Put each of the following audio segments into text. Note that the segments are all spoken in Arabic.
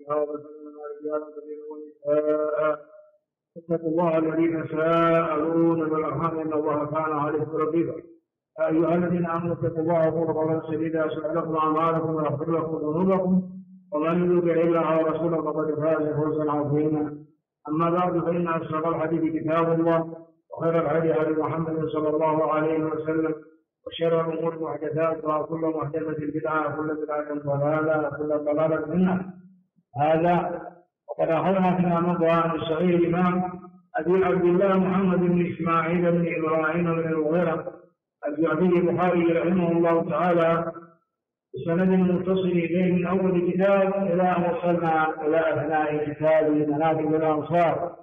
رجالا كثيرا ونساء اتقوا الله الذي تساءلون بالارحام ان الله كان عليكم رقيبا. يا ايها الذين امنوا اتقوا الله وقولوا قولا سديدا يصلح لكم اعمالكم ويغفر لكم ذنوبكم ومن يطع الله ورسوله فقد فاز فوزا عظيما. اما بعد فان اصدق الحديث كتاب الله وخير الهدي هدي محمد صلى الله عليه وسلم وشر الامور محدثاتها وكل محدثه بدعه وكل بدعه ضلاله وكل ضلاله في النار. هذا وقد اخذنا فيما مضى عن الصحيح الامام ابي عبد الله محمد بن اسماعيل بن ابراهيم بن المغيرة الجعفي البخاري رحمه الله تعالى بسند متصل اليه من اول الكتاب الى ان وصلنا الى اثناء كتاب مناقب الانصار.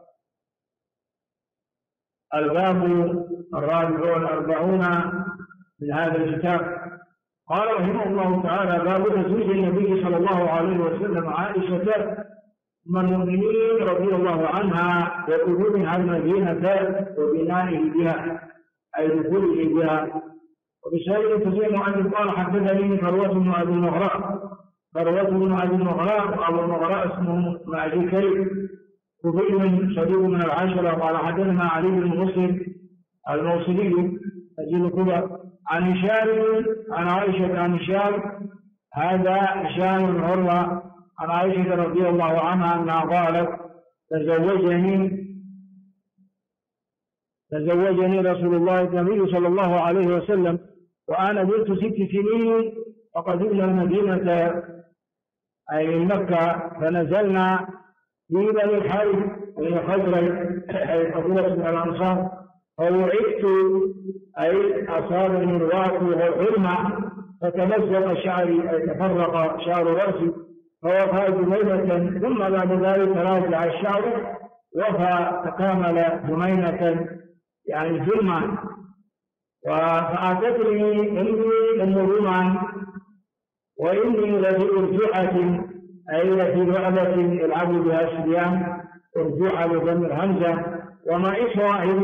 الباب الرابع والأربعون من هذا الكتاب. قال رحمه الله تعالى: باب تزويج النبي صلى الله عليه وسلم عائشة ام المؤمنين رضي الله عنها ودخولها المدينة وبنائه بها أي دخوله بها. وبشهادة تزويج مؤلف قال: حدثني فروة بن أبي المغراء وأبو المغراء اسمه معدي كريم كفي شديد من العشرة. قال: حدثنا علي بن مسلم الموصلي أجل كبر عن هشام عن عائشة عن هشام هذا هشام بن عروة عن عائشة رضي الله عنها أنها قالت: تزوجني رسول الله النبي صلى الله عليه وسلم وأنا بنت 6 سنين فقدمنا المدينة أي مكة فنزلنا في بني الحارث بن خزرج أي قبيلة من الأنصار فوعدت أي أصابني الوعك والحرمة فتمزق شعري أي تفرق شعر رأسي فوفى جمينة ثم بعد ذلك راجع الشعر وفى تكامل جمينة يعني ظلما. فأتتني أمي أم رومان وإني لفي أرجوحة أي في لعبة يلعب بها الصبيان أرجوحة بضم الهمزة ومعي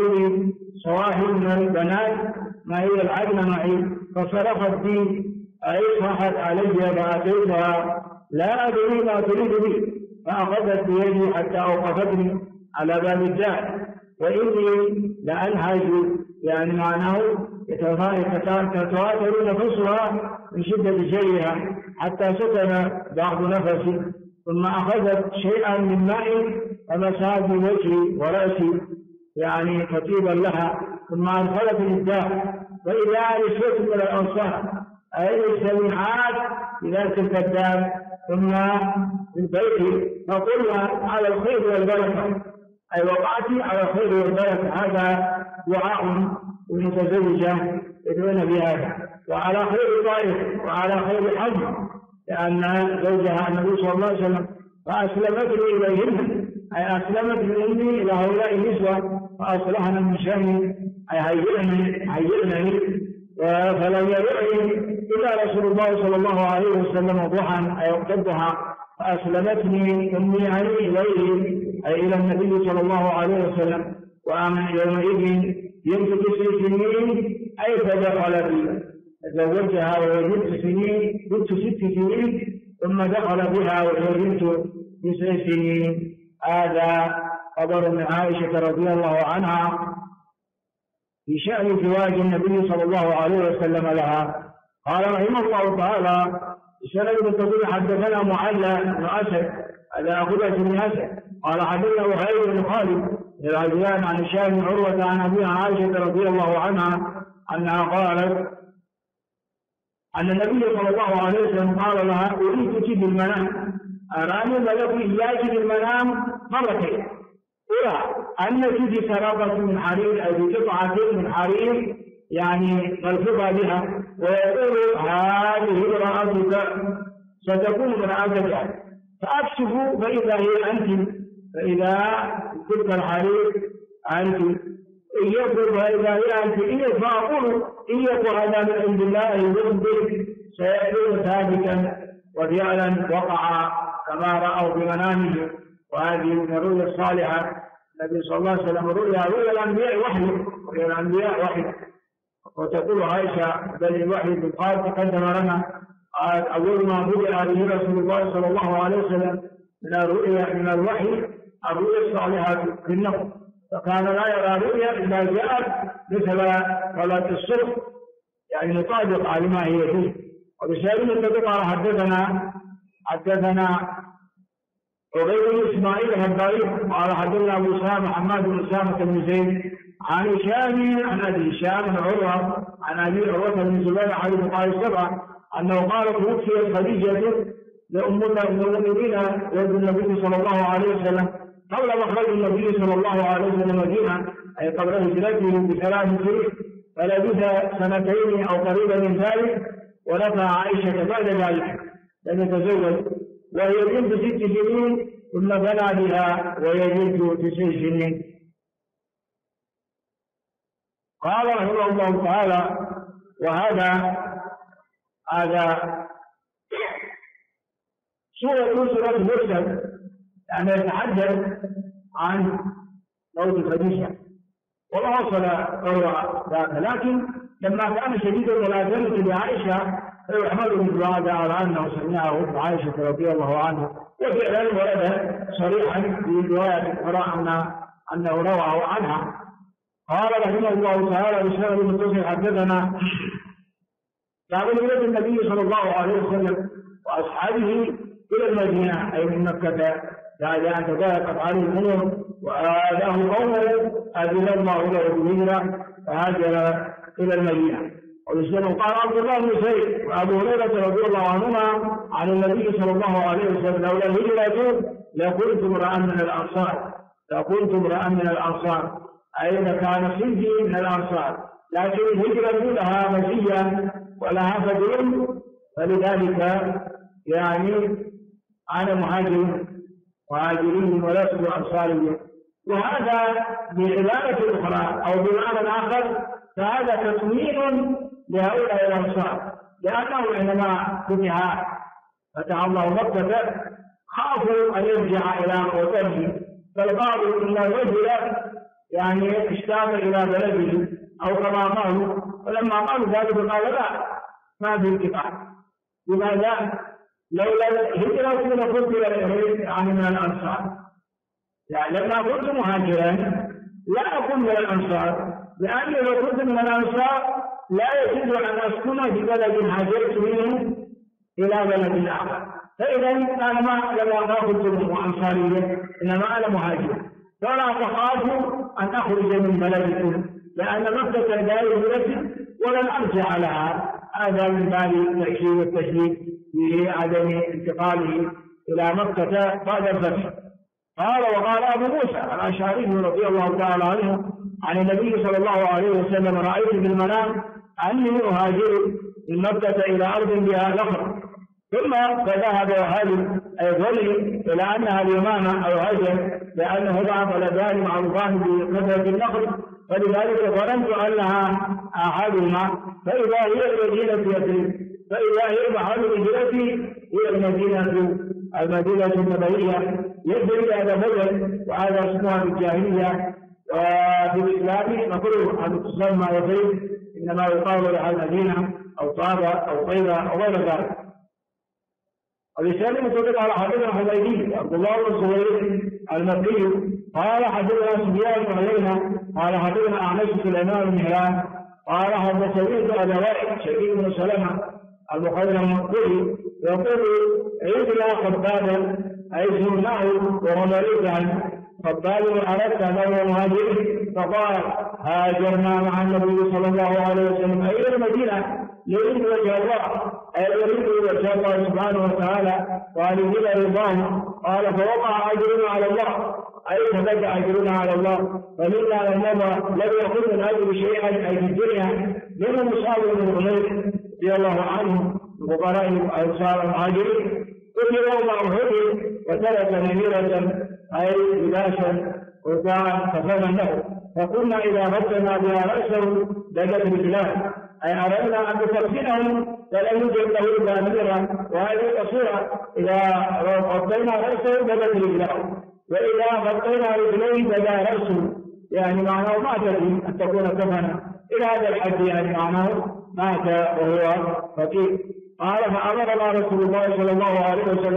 صواحب من البنات ما هي العدل معي فصرفت بي أي صاحت علي فأتيتها لا أدري ما تريد بي فأخذت بيدي حتى أوقفتني على باب الدار وإني لأنهج يعني معناه يتواتر نفسها من شدة جريها حتى سكن بعض نفسي ثم أخذت شيئا من ماء فمسحت بوجهي ورأسي يعني كتيبا لها ثم أدخلت الدار وإذا نسوة من الأنصار أي السميعات بذلك الكذاب ثم في البيت فقلنا على الخير والبركة أي وقعتي على الخير والبركة. هذا دعاء المتزوجة يدعون بهذا وعلى خير طائف وعلى خير حظ لأن زوجها النبي صلى الله عليه وسلم فأسلمتني إليهن أي أسلمت مني إلى هؤلاء النسوة فأصلحنا من شأني أي هيئنني فلم يرعني إلا رسول الله صلى الله عليه وسلم ضحى أي وقت الضحى فأسلمتني أمي علي إليه أي إلى النبي صلى الله عليه وسلم وأنا يومئذ يمت 9 سنين أي فدخل بي تزوجها وهي بنت 6 سنين ثم دخل بها وهي بنت 9 سنين. هذا خبر من عائشة رضي الله عنها في شأن زواج النبي صلى الله عليه وسلم لها. قال رحمه الله تعالى: سند التطبيق حدثنا معلى بن أسد على أخوة بن أسد قال: حدثنا وهيب بن خالد العزيان عن هشام بن عروة عن أبيها عائشة رضي الله عنها أنها قالت أن النبي صلى الله عليه وسلم قال لها: أريدك بالمنام أراني ملك إياك بالمنام مرتين أرى أنك في سرابة من حرير أو بقطعة من حرير يعني ملفوفة بها ويقول هذه امرأتك ستكون امرأتك فأكشف فإذا هي أنت فإذا تلك الحرير أنت إن يقول فإذا هي أنت فأقول إن يقول هذا من عند الله يذنبك سيكون ثابتا وفعلا وقع كما رأوا بمنامه. وهذه من الرؤيا الصالحة. النبي صلى الله عليه وسلم رؤيا الأنبياء وحي وتقول عائشة بل الوحي بالقال تقدم لنا أول ما بدأ به رسول الله صلى الله عليه وسلم من الوحي الرؤيا الصالحة في النوم، فكان لا يرى رؤيا إلا جاءت مثل صلاة الصبح، يعني مطابق على ما هي فيه. وبسبب الذي قال حدثنا عبيد بن اسماعيل الهباري قال حدثنا ابو اسامه حماد بن اسامه بن زيد عن هشام عن ابي هشام بن عروه عن ابي عروه بن زبير عن ابي طالب سبعه انه قال توفيت خديجه لام المؤمنين زوج النبي صلى الله عليه وسلم قبل مخرج النبي صلى الله عليه وسلم المدينه، اي قبل هجرته ب3 سنين، فلبث 2 او قريبا من ذلك، ونفى عائشه بعد ذلك لم يتزوج وهي بنت 6 سنين، ثم بنى بها وهي بنت 9 سنين. قال رحمه الله تعالى: وهذا سورة المرسل، يعني يتحدث عن موت خديجة وما وصل ذاك، لكن لما كان شديد الملازمة لعائشة فيحمل من هذا على أنه سمعه عائشة رضي الله عنها، وفعلا ورد صريحا في رواية أخرى أنه رواه عنها. قال رحمه الله تعالى: بسند متصل حدثنا بعد هجرة النبي صلى الله عليه وسلم وأصحابه إلى المدينة، أي من مكة، بعد أن تضايقت عليه الأمور وآذاه قومه أذن الله له بالهجرة فهاجر إلى المدينة. وبسند قال عبد الله بن زيد وأبو هريرة رضي الله عنهما عن النبي صلى الله عليه وسلم: لولا الهجرة لكنت امرأ من الأنصار، أي كان صنفي من الأنصار، لكن الهجرة لها مزية ولها فضل، فلذلك يعني أنا مهاجرين ولست أنصاري. وهذا بعبارة أخرى أو بمعنى آخر فهذا تطمين لهؤلاء الأنصار، لأنه عندما فتح الله مكة خافوا أن يرجع إلى وطنه، بل قالوا إن الرجل يعني اشتاق إلى بلده أو كما قالوا، ولما قالوا ذلك قال: لا، ما في انقطاع. لماذا؟ لولا الهجرة لكنت يعني من الأنصار، يعني لما كنت مهاجرا لا أكون من الأنصار، لأني لو كنت من الأنصار لا يجوز أن أسكن في بلد هاجرت منه إلى بلد آخر، فإذا أنا ما كنت أنصاريا، إنما أنا مهاجر، فلا تخافوا أن أخرج من بلدكم، لأن مكة دار هجرتي ولن أرجع لها. هذا من باب التأكيد والتشديد في عدم انتقاله إلى مكة بعد الفتح. وقال أبو موسى الأشعري رضي الله تعالى عنه عن النبي صلى الله عليه وسلم: رأيت في المنام أني أهاجر من مكة إلى أرض بها نخل، ثم فذهب وهاجر، أي ظني إلى أنها اليمامة أو هجر، لأنه ضعف لدان معروفان بكثرة النخل، فلذلك ظننت أنها أحدهما، فإذا هي المدينة يثرب، فإذا هي محل هجرتي هي المدينة النبوية يثرب. هذا بدل، وهذا اسمها في الجاهلية، وفي الإسلام مكروه أن تسمى يثرب، إنما يقال لها المدينة أو طابة أو طيبة أو غير ذلك. ولسان متفق على حديث حميدي عبد الله بن الزبير المكي قال: حدثنا سفيان بن عيينة قال حدثنا أعمش سليمان بن هلال قال حدثني أبا وائل شقيق بن سلمة المخضرم المقبول يقول: عيدنا خبابا، أي زرناه وهو مريض عنه. خباب أردت أنه مهاجر، فقال: هاجرنا مع النبي صلى الله عليه وسلم إلى المدينة يريد وجه الله، أي يريد وجه الله سبحانه وتعالى وليجل رضاه. قال: فوقع أجرنا على الله، أي تبدأ أجرنا على الله، فمنا من لم يأخذ من أجر شيئا أي في الدنيا، منه مصعب بن عمير رضي الله عنه فقراء الأنصار المهاجرين، كل يوم أحد وترك نميرة أي لباسا وكان كفنا له، فقلنا إذا غطينا بها رأسه دجت رجلاه، أي أردنا أن نكفنهم فلم يوجد له إلا نميرة، وهذه قصيرة، إذا غطينا رأسه دجت رجلاه، وإذا غطينا رجليه بدا رأسه، يعني معناه مات أن تكون كفنا، إلى هذا الحد، يعني معناه مات وهو فقير. قال: فأمرنا رسول الله صلى الله عليه وسلم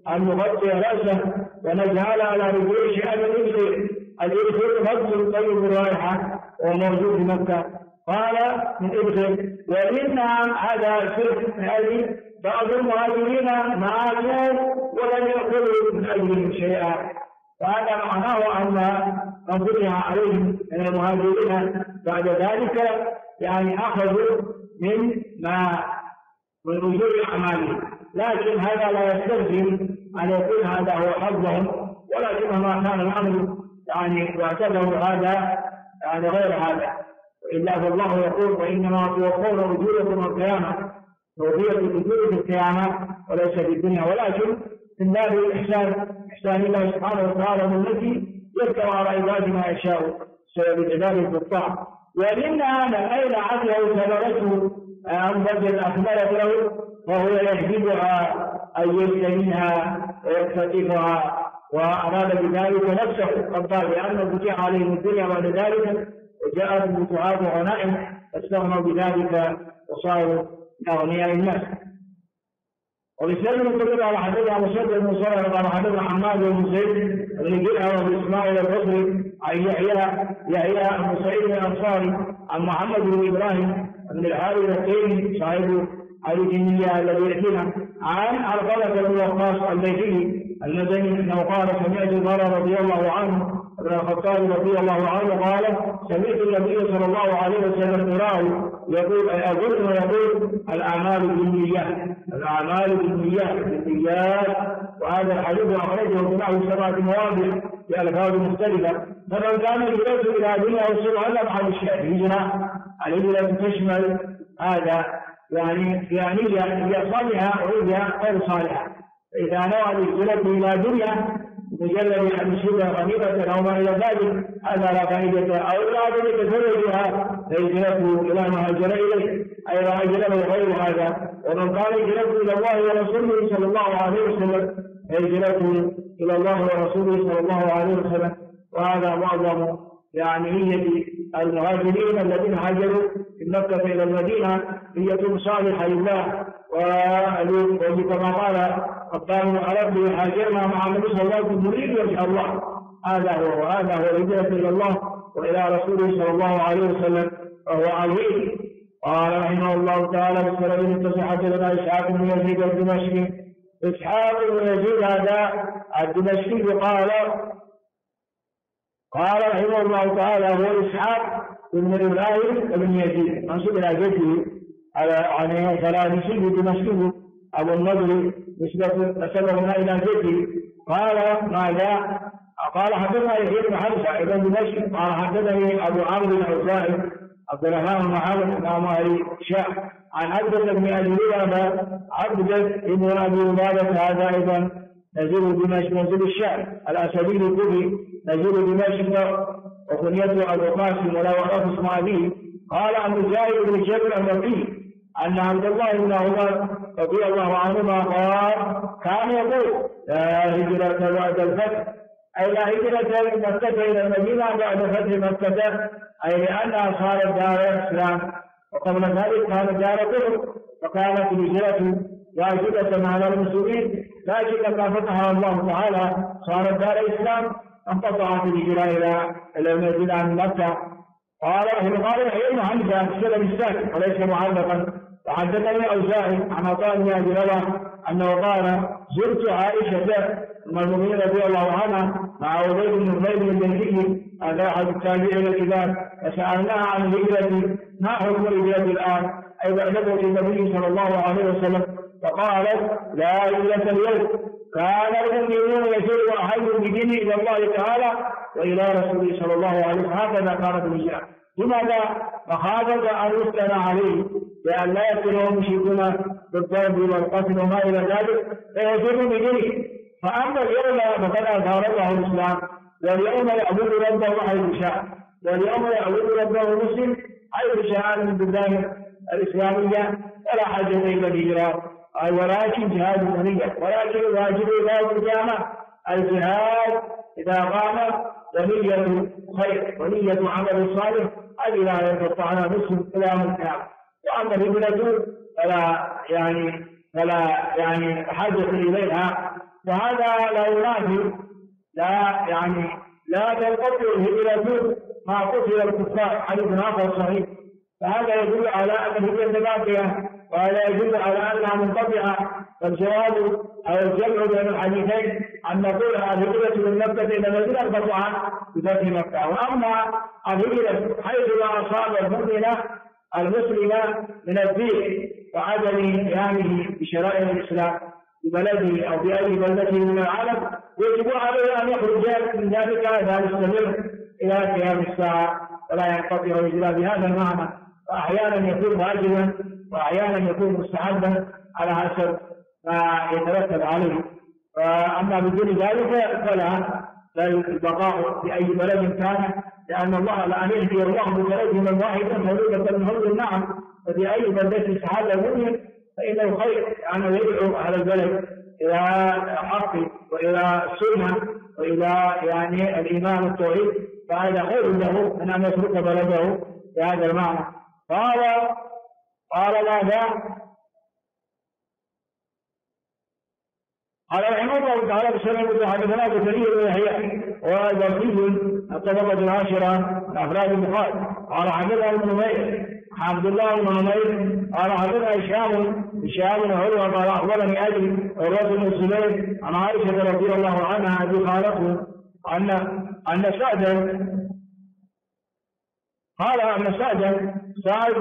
أن نغطي رأسه ونجعل على رجليه شيئا من الإبخر. الإبخر رجل طيب الرائحة وموجود في مكة، قال من إبخر. ومنها هذا سر يعني بعض المهاجرين معاشوا ولم يأكلوا من أجلهم شيئا، فهذا معناه أن من فتح عليهم من المهاجرين بعد ذلك يعني أخذوا من أجور أعمالهم، لكن هذا لا يستلزم أن يكون هذا هو حظهم، ولكن ما كان الأمر يعني واعتبروا هذا يعني غير هذا. وإلا فالله يقول وإنما توفون أجوركم القيامة، توفية الأجور في القيامة وليس في الدنيا، ولكن من باب الإحسان إحسان الله سبحانه وتعالى من التي يفتح على عباد ما يشاء بسبب العبادة بالطاعة. ومنها أين عقله ثمرته أن بدل أثمرت له وهو يجذبها أي يجتنيها ويقتطفها، وأراد بذلك نفسه قال لأنه فتح عليهم الدنيا بعد ذلك وجاءت الفتوحات وغنائم فاستغنوا بذلك وصاروا أغنياء الناس. وبسبب الكتب على حديث مسدد بن صالح قال حدثنا حماد بن زيد بن جرأة وإسماعيل البصري عن يحيى بن سعيد الأنصاري عن محمد بن إبراهيم بن الحارث التيمي صاحب علي الجنية الذي يأتينا عن علقمة بن وقاص البيتي المدني أنه قال سمعت عمر رضي الله عنه ابن الخطاب رضي الله عنه قال سمعت النبي صلى الله عليه وسلم يقول يقول الأعمال بالنيات. وهذا الحديث أخرجه بنحو 7 مواضع بألفاظ مختلفة. فمن كان هجرته إلى دنيا وصول على محل الشيء الهجرة تشمل هذا يعني هي صالحة وهي غير صالحة. إذا نوى الهجرة إلى دنيا مجرد أن يصيب غنيمة أو ما إلى ذلك هذا لا فائدة، أو لا يتزوجها فهجرته إلى ما هاجر إليه أي ما هاجر غير هذا. ومن قال هجرته إلى الله ورسوله صلى الله عليه وسلم هجرته إلى الله ورسوله صلى الله عليه وسلم. وهذا معظم يعني نية المهاجرين الذين هاجروا من مكة إلى المدينة نية صالحة لله، وكما قال الطاهر العربي هاجرنا مع النبي صلى الله عليه وسلم نريد وجه الله. هذا هو الهجرة إلى الله وإلى رسوله صلى الله عليه وسلم وهو عظيم. قال رحمه الله تعالى بالسلام التصحة لنا إسحاق بن يزيد الدمشقي. إسحاق بن يزيد هذا الدمشقي قال رحمه الله تعالى هو إسحاق بن إبراهيم بن يزيد منسوب إلى جده عن ثلاثي دمشقي أبو النضر نسبه إلى جده. قال ماذا؟ قال حدثنا يحيى بن حمزة ابن دمشق قال حدثني أبو عمرو الأوزاعي عبد الرحمن بن محمد بن أماري شاء عن عبدة بن أبي لبابة عبدة بن أبي لبابة هذا أيضا نزيل دمشق نزيل الشام الأسدي الكوفي نزيل دمشق وكنيته أبو قاسم ولا وقف اسم أبيه. قال عن مجاهد بن جبر النبي أن عبد الله بن عمر رضي الله عنهما قال كان يقول لا هجرة بعد الفتح أي لا هجرة من مكة إلى المدينة بعد فتح مكة، أي لأنها صارت دار الإسلام وقبل ذلك كانت دار كفر، فكانت الهجرة واجبة على المسلمين، لكن لما فتحها الله تعالى صارت دار الإسلام انقطعت الهجرة إلى المدينة عن مكة. قال يحيى بن حمزة السلم الساكن وليس معلقا. وحدثني أوزاعي عن عطاء بن أبي رباح أنه قال زرت عائشة أم المؤمنين رضي الله عنها مع عبيد بن عبيد البنكي هذا أحد التابعين الكبار، فسألناها عن الهجرة ما حكم الهجرة الآن أي بعد موت النبي صلى الله عليه وسلم، فقالت لا هجرة اليوم كان المؤمنون يسير أحد بدينه إلى الله تعالى وإلى رسوله صلى الله عليه وسلم. هكذا كانت الهجرة. لماذا؟ مخافة أن يفتن عليه لأن لا يفتنهم مشركون بالضرب والقتل وما إلى ذلك فيسير بدينه. فأما اليوم فقد أظهره الإسلام، واليوم يعبد ربه حيث شاء، واليوم يعبد ربه مسلم حيث شاء من البلدان الإسلامية ولا حاجة إلى الهجرة، ولكن جهاد النية، ولكن الواجب إلى القيامة الجهاد إذا قام ونية خير ونية عمل صالح هذه لا يقطعنا مسلم إلى يوم القيامة. وأما الهجرة فلا يعني حاجة إليها وهذا لا ينافي لا تنقطع الهجرة مع قتل الكفار، حديث آخر صحيح. فهذا يدل على أن الهجرة باقية، وهذا يدل على أنها منقطعة. فالجواب أو الجمع بين الحديثين أن نقول الهجرة من مكة إلى المدينة انقطعت بفتح مكة، وأما الهجرة حيث أصاب المسلم من الدين وعدم قيامه بشرائع الإسلام في بلده أو في أي بلدة من العالم، يجب عليه أن يخرج من ذلك حتى يستمر إلى قيام الساعة ولا ينقطع الهجرة بهذا المعنى. وأحيانا يكون واجبا وأحيانا يكون مستحبا على حسب ما يترتب عليه. فأما بدون ذلك فلا البقاء في أي بلد كان، لأن الله لأن يهدي الله ببلد من واحدا مولودة من هول النعم، ففي أي بلدة استحب المؤمن فإنه خير، يعني يدعو على البلد إلى الحق وإلى السنة وإلى الإيمان والتوحيد، فهذا خير له من أن يترك بلده بهذا المعنى. قال ماذا؟ قال رحمه الله تعالى بسنة حدثنا بكري بن يحيى وزكي الطبقة العاشرة من أفراد البخاري. قال حدثنا ابن نمير عبد الله بن نمير قال حدثنا هشام بن عروة قال أخبرني أبي عروة بن الزبير عن عائشة رضي الله عنها أبي خالته أن سعدا قال أن سعد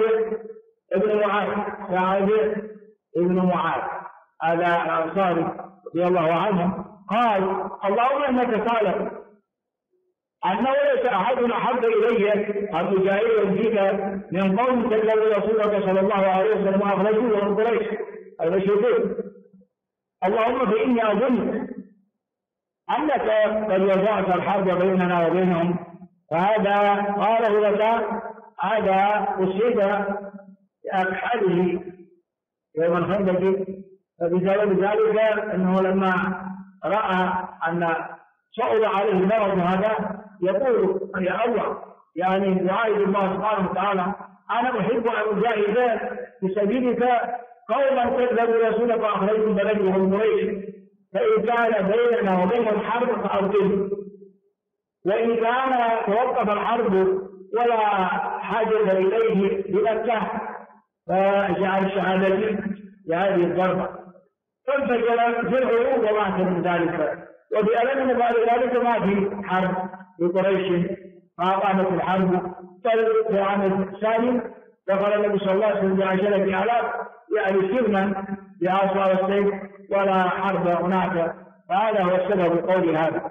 ابن معاذ هذا الأنصاري رضي الله عنه قال اللهم إنك تعلم أنه ليس أحد أحب إلي أن أجاهد فيك من قوم كذبوا رسولك صلى الله عليه وسلم وأخرجوه من قريش المشركين. اللهم فإني أظن أنك قد وضعت الحرب بيننا وبينهم. فهذا قاله لك هذا أصيب بأكحله يوم الخندق، فبسبب ذلك أنه لما رأى أن صعب عليه المرض هذا يقول يا الله يعاهد الله سبحانه وتعالى أنا أحب أن أجاهد في سبيلك قوما كذبوا رسولك وأخرجوا بلدهم قريش، فإن كان بيننا وبينهم حرب فأرضهم، وإن كان توقف الحرب ولا حاجة إليه بمكة فجعل شهادتي بهذه الضربة. فانفجر في العروض ومعت من ذلك، وفي ألم بعد ذلك ما في حرب لقريش فأقامت الحرب. بل في العام الثاني دخل النبي صلى الله عليه وسلم ب10 آلاف سلما بعصا والسيف ولا حرب هناك، فهذا هو السبب قول هذا.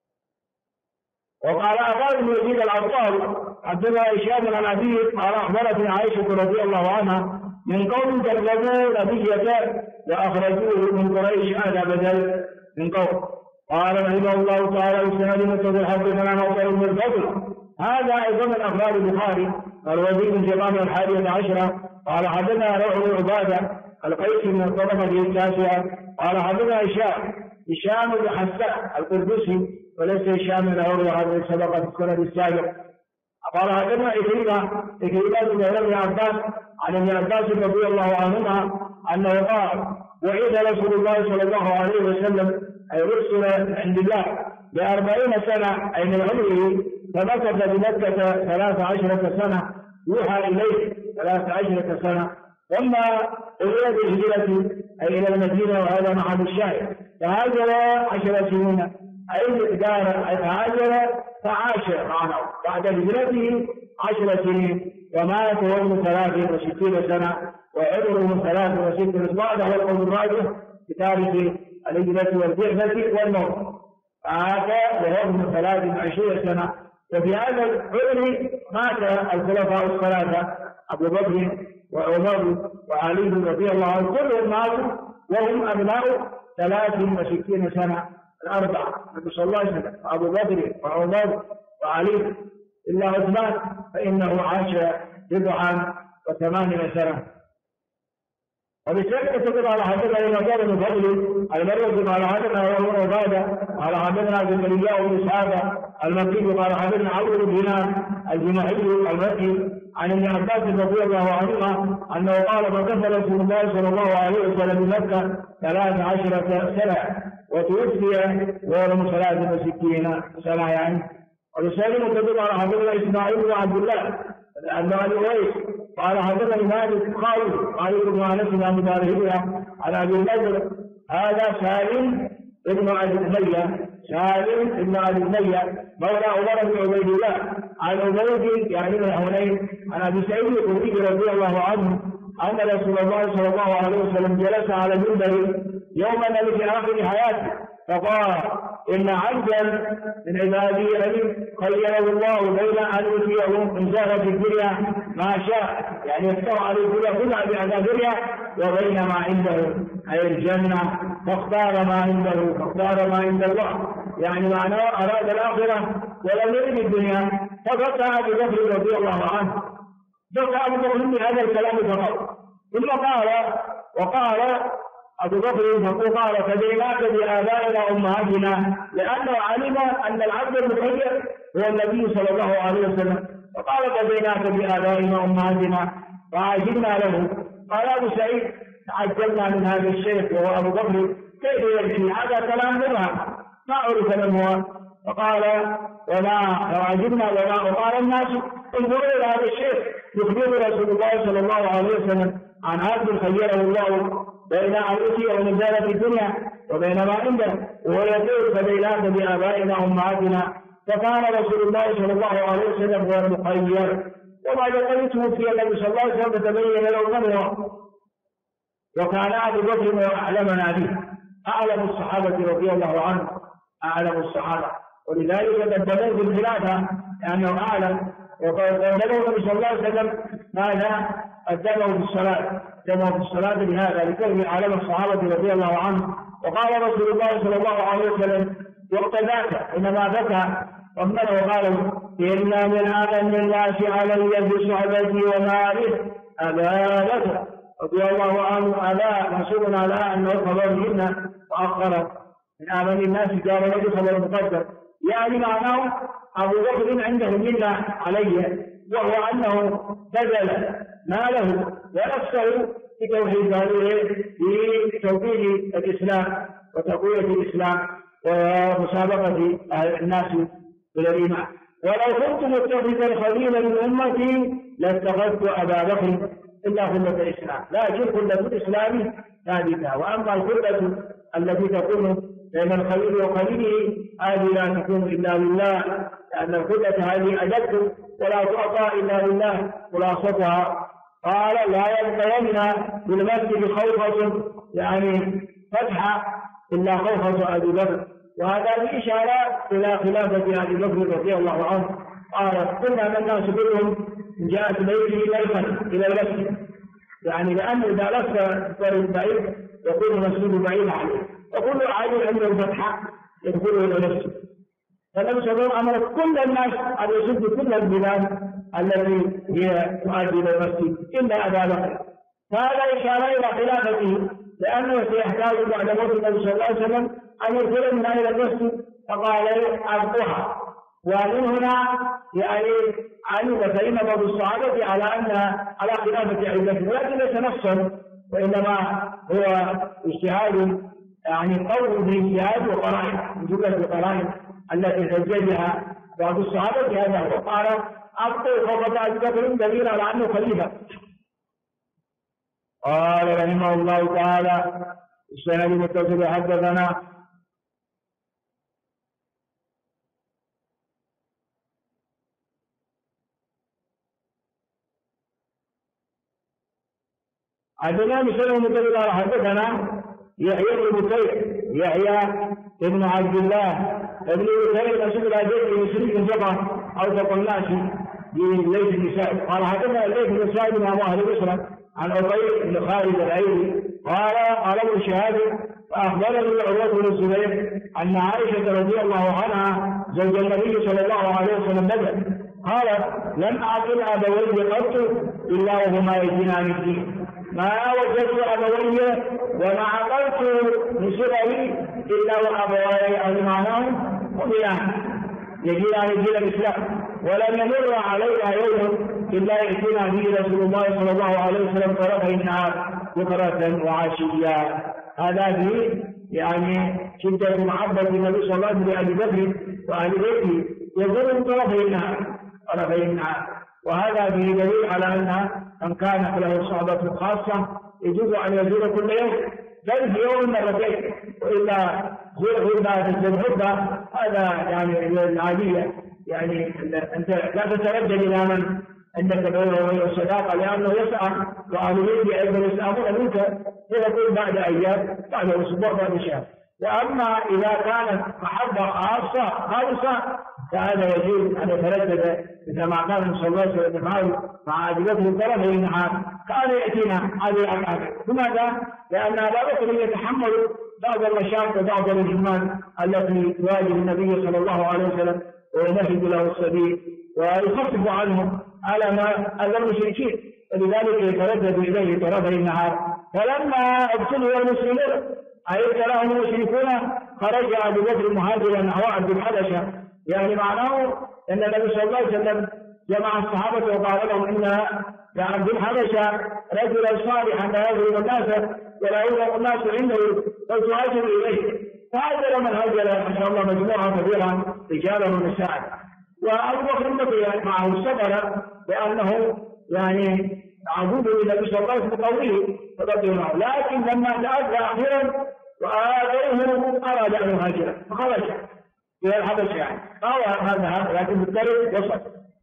وقال أبا بن يزيد العطار حدثنا هشام عن أبيه قال أخبرتني عائشة رضي الله عنها من قوم كذبوا نبيك وأخرجوه من قريش هذا بدل من قوم. قال رحمه الله تعالى بسند متصل حدثنا نوفل بن الفضل هذا أيضا من أخبار البخاري. الوزير بن جبان 11 قال حدثنا روح بن عبادة القيسي من الطبقة التاسعة قال حدثنا هشام بن حسان القردسي وليس هشام بن عروة هذا سبق في السند السابق. قال حدثنا إكرمة بن ابن عباس عن ابن عباس رضي الله عنهما أنه قال وعيد رسول الله صلى الله عليه وسلم أي رسل عند الله ب40 سنة أي من عمره، فمكث بمكة 13 سنة يوحى إليه 13 سنة، ثم أريد الهجرة أي إلى المدينة وهذا محل الشاهد، فهاجر 10 سنين أي مقدار هاجر فعاش معه بعد هجرته 10 سنين، ومات وهو 63 سنة وعمره 63 بعده والقول الراجح بتاريخ الهجرة والبعثة والموت، فهذا وهو 23 سنة. وفي هذا العمر مات الخلفاء الثلاثة أبو بكر وعمر وعلي رضي الله عنهم كلهم ماتوا وهم أبناء 63 سنة الأربعة النبي صلى الله عليه وسلم أبو بكر وعمر وعلي إلا عثمان فإنه عاش 89 سنة. وبالتالي تقول على حدثنا المجال بن فضل المروزي قال حدثنا وهو عبادة قال حدثنا زكريا بن إسحاق المكي قال حدثنا عمرو بن دينار الجماحي المكي عن ابن عباس رضي الله عنهما أنه قال فكفر رسول الله صلى الله عليه وسلم بمكة 13 سنة وتوفي غير من 63 سنة يعني. ورسالة تدل على حضرنا إسماعيل بن عبد الله الأبي أويس قال حضرنا مالك خالد بن أنس بن مدارهبها على أبي النضر هذا سالم ابن أبي أمية مولى عمر بن عبيد الله عن عبيد يعني من حنين عن أبي سعيد الخدري رضي الله عنه أن رسول الله صلى الله عليه وسلم جلس على منبر يوما في آخر حياته فقال إن عبدا من عبادي خيره الله بين أن يؤتيه من زهرة الدنيا ما شاء يعني يفتح على الدنيا كلها بعذابها وبين ما عنده أي الجنة فاختار ما عند الله يعني معناه أراد الآخرة ولم يرد الدنيا ففتح أبو بكر رضي الله عنه فتح أبو بكر من هذا الكلام فقط ثم وقال أبو بكر فقال فديناك بآبائنا وأمهاتنا لأنه علم أن العبد المخير هو النبي صلى الله عليه وسلم فقال فديناك بآبائنا وأمهاتنا فعجبنا له. قال أبو سعيد تعجبنا من هذا الشيخ وهو أبو بكر كيف يجري هذا كلام مبهم ما عرف من هو. فقال وعجبنا وقال الناس انظروا إلى هذا الشيخ يخبر رسول الله صلى الله عليه وسلم عن عبد خيره الله بين أن يؤتيه من زهرة الدنيا وبين ما عنده ويقول فديناك بآبائنا وأمهاتنا فكان رسول الله صلى الله عليه وسلم هو المخير. وبعد ذلك توفي النبي صلى الله عليه وسلم فتبين له من هو وكان أبو بكر أعلمنا به أعلم الصحابة رضي الله عنه أعلم الصحابة ولذلك قدموه بالخلافة لأنه أعلم وقدموه النبي صلى الله عليه وسلم ماذا قدمه بالصلاة لهذا لكونه أعلم الصحابة رضي الله عنه. وقال رسول الله صلى الله عليه وسلم وقت ذاك حينما بكى ربنا وقالوا إن من أعلم الناس علي بصحبتي ومالي أبا بكر رضي الله عنه أبا مسؤول على أنه خبر منا وأخر من أعلم الناس قال له خبر مقدر يعني معناه أبو بكر عنده منا علي وهو أنه بذل ماله ونفسه في توحيد في توحيد الإسلام وتقوية الإسلام ومسابقة الناس بالإيمان. ولو كنت متخذا خليلا من أمتي لاتخذت أبا بكر إلا خلة الإسلام لكن خلة الإسلام ثابتة. وأما الخلة التي تكون بين الخليل وخليله هذه لا تكون إلا لله لأن الخلة هذه أجد ولا تعطى إلا لله خلاصتها. قال لا يبقين بالمسجد خوفة يعني فتحة إلا خوفة أبي بكر. وهذا بإشارة إلى خلافة أبي بكر رضي الله عنه. قال كنا من الناس كلهم جاءت بيته ليلا إلى المسجد يعني لأنه إذا لف طريق بعيد يكون المسجد بعيد عليه وكل عاجل عنده الفتحة يدخله إلى المسجد. فالنبي صلى الله عليه وسلم أمر كل الناس أن يسد كل البلاد التي هي تؤدي إلى المسجد إلا أبا بكر. فهذا إشارة إلى خلافته لأنه سيحتاج بعد موت النبي صلى الله عليه وسلم أن يدخل منها إلى المسجد فقال أبقها. ومن هنا يعني علم فإن بعض الصحابة على خلافة أبي بكر ولكن ليس نصا وإنما هو اجتهاد يعني قول باجتهاد وقرائن من جملة القرائن التي سجلها بعض الصحابة هذا هو. قال أبقوا خوفة أبي بكر دليل على أنه خليفة. قال رحمه الله تعالى السند المتصل حدثنا عندنا مثل المتصل حدثنا يحيى بن بكير يحيى بن عبد الله ابن بكير أشد الأجل يسري من جبهة أو تقلناش ليس النساء. قال حدثنا ليس النساء بن أبو أهل بصرة عن أبي بن خالد الأيلي قال ابن شهاب فأخبرني عروة بن الزبير أن عائشة رضي الله عنها زوج النبي صلى الله عليه وسلم بدأ قالت لم أعقل أبوي قط إلا وهما يجنان الدين ما وجدت أبوي وما عقلت من صغري إلا وأبواي أو معناهم مؤمنان يجينا دين الإسلام ولم يمر علينا يوم إلا يأتينا به رسول الله صلى الله عليه وسلم طرفي النهار بكرة وعشيا. هذا به يعني شدة محبة النبي صلى الله عليه وسلم لأبي بكر وأهل بيته يزور طرفي النهار، وهذا فيه دليل على أن من كانت له صحبة خاصة يجوز أن يزور كل يوم بل في يوم مرتين، وإلا زرنا في الحبة هذا يعني العادية، يعني أنت لا تتردد إلى من عندك بينه الصداقة لأنه يسعى وأهل بيته أيضا يسألون منك، فيكون بعد أيام بعد أسبوع بعد شهر. وأما إذا كانت محبة خالصة فهذا يجوز أن يتردد مثل ما كان صلى الله عليه وسلم يفعل مع أبي بكر طرفي النهار، كان يأتينا هذه الأفعال. لماذا؟ لأن أبا بكر يتحمل بعض المشاكل وبعض الهمات التي تواجه النبي صلى الله عليه وسلم ويمهد له السبيل ويخفف عنه على ما المشركين، ولذلك يتردد إليه طرفي النهار. فلما ابتلوا المسلمون أي ابتلاهم المشركون خرج أبو بكر مهاجرا نحو عبد الحبشة، يعني معناه أن النبي صلى الله عليه وسلم جمع الصحابة وقال لهم إن يا عبد الحبشة رجلا صالحا لا يظلم الناس ولا يظلم الناس عنده فلتهاجر إليه. فهاجر من هاجر ما شاء الله مجموعة كبيرة رجالا ونساء، وأبو بكر بقي معه الصبر لأنه يعني عبود للنبي صلى الله عليه وسلم قوله فبقي معه، لكن لما تأذى أخيرا وآذوه أراد أن يهاجر فخرج إلى الحبشة، يعني هذا لكن بالطريق وصل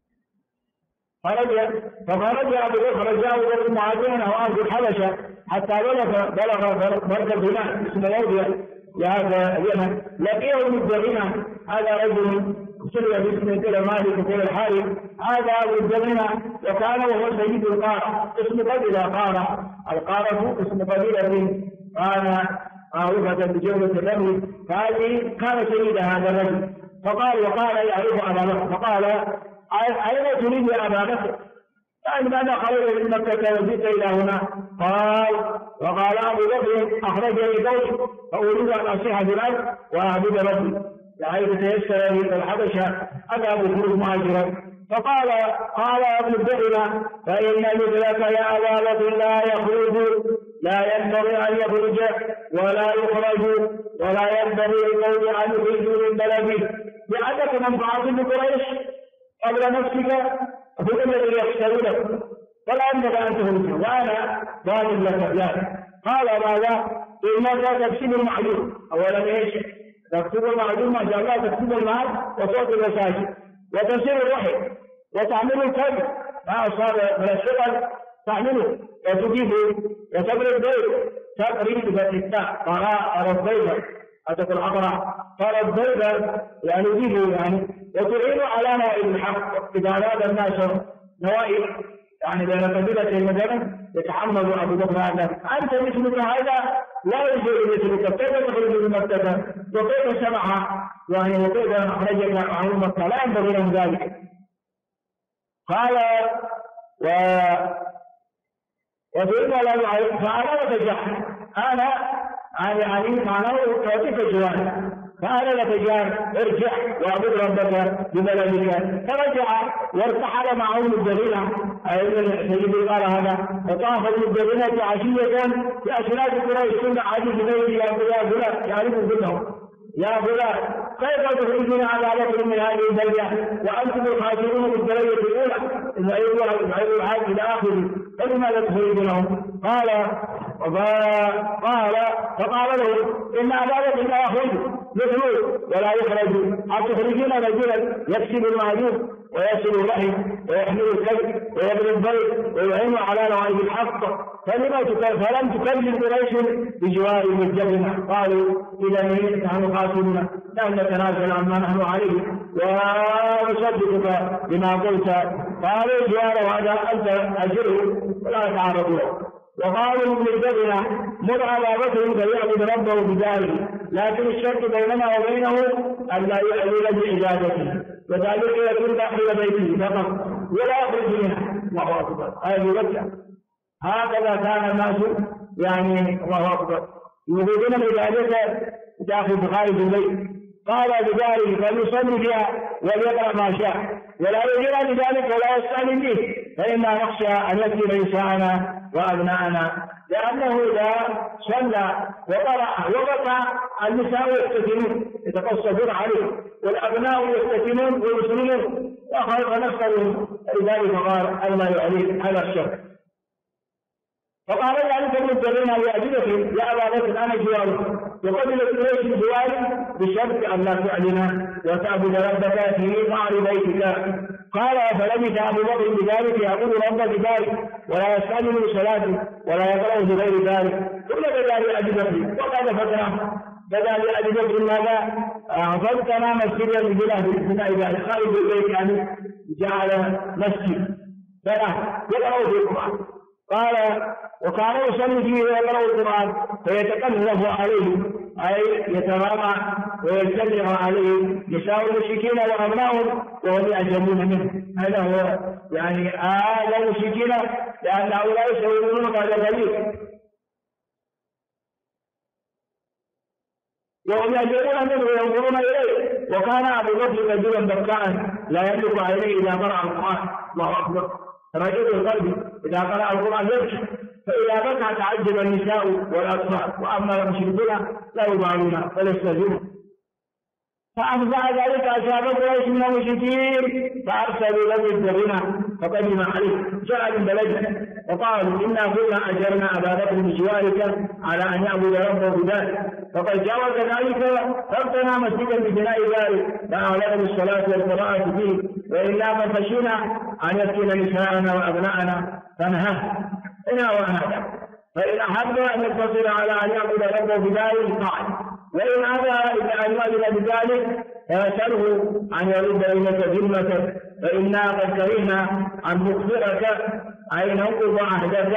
فخرج أبو بكر جاء المهاجرين أو أهل الحبشة حتى بلغ مركز هناك اسمه يوبيا لهذا اليمن، لقيه المدعين هذا رجل سلوى باسم كلا مالك وكلا الحارث، هذا أبو الجبنة وكان وهو سيد القارة اسم قبيلة قارة، القارة اسم قبيلة كان معروفة بجولة الرمل، فهذه كان سيد هذا الرجل. وقال يعرف أبا بكر، فقال أين تريد يا أبا بكر؟ قال أنا خرجت من مكة وجئت إلى هنا. وقال أبو بكر أخرجني قومي فأريد أن أصيح في الأرض وأعبد ربي بحيث تيسر لي الحبشة أذهب خروج مهاجرا. فقال ابن الدعوة فإن مثلك يا أبا بكر لا ينبغي أن يخرج ولا يخرج ولا ينبغي للقوم أن يخرجوا من بلده، لأنك منفعة بقريش قبل نفسك هو الذي يخسرونك فلا ينبغي أن تخرجوا وأنا ضامن لك ذلك. قال ماذا؟ إنك تكسب المعلوم، أولا ايش؟ تكتب المعلوم ما شاء الله، تكتب المال وصوت المساجد وتسير الرحم وتعمل الكذب ما أصاب من الشغل تعمله وتجيبه وتبرد البيت تقريب بالإفتاء قراء الضيبة أتت العطرة قال الضيبة يعني يجيبه يعني وتعين على نوائب الحق إذا أراد الناس نوائب يعني بين قبيلة المدنة يتحمل أبو بكر هذا. أنت مثلك هذا لا يجوز مثلك، كيف تخرج من مكة وكيف سمع يعني وكيف أخرجك عن مكة؟ لا ينبغي لهم ذلك. قال وبإذن الله فأنا لتجاهل أنا معناه كيف الجوال فأنا لتجاهل ارجع وأعبد ربك ببلدك. فرجع وارتحل معهم الجرينة سيد قال هذا وطاف الجرينة عشية بأشراف قريش كل عزيز بيتي يا فلان يعرفوا كلهم يا فلان كيف تخرجون على بكر من هذه البلدة وأنتم الخاسرون بالدرجة الأولى إن أيها الحاج إلى آخره فلماذا تخرجونهم؟ فقال له إن أبا بكر لا يخرج يخرج ولا يخرج، أتخرجون رجلا يكسب المعدوم ويصل الرحم ويحمل الكذب ويبني البيت ويعين على نوائب الحق فلم تكذب قريش بجوار الجبنة. قالوا إذا نحن خاسرون لا نتنازل عما نحن عليه ونصدقك بما قلت. قالوا جواره هذا أنت أجره ولا تعرض له. وقالوا ابن الجبنة مر على بكر فيعبد ربه بداره، لكن الشرط بيننا وبينه أن لا يعلن بعبادته وذلك يكون داخل بيته فقط ولا يخرج منها. الله أكبر. هذه وجهه هكذا كان الناس يعني الله أكبر يريدون العبادة داخل خارج البيت. قال بجاره فليصلي بها وليقرأ ما شاء ولا يجرى بذلك ولا يستعلم به فإنا نخشى أن يكتب إنسانا وأبناءنا، لأنه إذا صلى وقرأ وقطع النساء يفتتنون يتقصدون عليه، والأبناء يفتتنون ويسلمون ونسألهم، لذلك قال الله يعليك على الشر. فقال ذلك ابن الجرين لأجلته يا أبا بكر أنا جوارك، وقبلت إليك جواري بشرط أن لا تعلن وتعبد ربك في قعر بيتك. قال فلبث أبو بكر بذلك يعبد ربه بذلك ولا يسأل من صلاته ولا يقرأ بغير ذلك. ثم بدا لأبي بكر وقال فترة بدا لأبي بكر ماذا؟ فابتنى مسجدا بجناه بناء ذلك خارج البيت، يعني جعل مسجد فلا يقرأ في القرآن. قال وكان يصلي فيه ويقرأ القرآن فيتكلف عليه، أي يترامى ويتكلم عليه نساء المشركين وأبنائهم وهم يعجبون منه. هذا هو يعني المشركين، لأن هؤلاء سيقولون بعد ذلك وهم يعجبون منه وينظرون إليه. وكان أبو بكر رجلا بكاء لا يملك عليه إذا قرأ القرآن. الله أكبر، رجل القلب إذا قرأ القرآن يبكي، فإذا بكى تعجب النساء والأطفال، وأما المشركون لا يبالون فليستهزئون. فأفزع ذلك أصحاب قريش من المشركين فأرسلوا له الدرنا فقدم عليه، جاء من بلده وقالوا إنا كنا أجرنا أبا بكر بجوارك على أن يعبد ربه بذلك، فقد جاوز ذلك فابتنى مسجدا ببناء ذلك فأعلن بالصلاة والقراءة فيه، وإلا قد خشينا أن يفتن نساءنا وأبناءنا فنهاه إنا وأنا. فإن أحب أن يقتصر على أن يعبد ربه بذلك قال، وإن أبى إلا أن يؤذن بذلك فيسأله أن يرد إليك ذمتك، فإنا قد كرهنا أن نخبرك أي ننقض عهدك.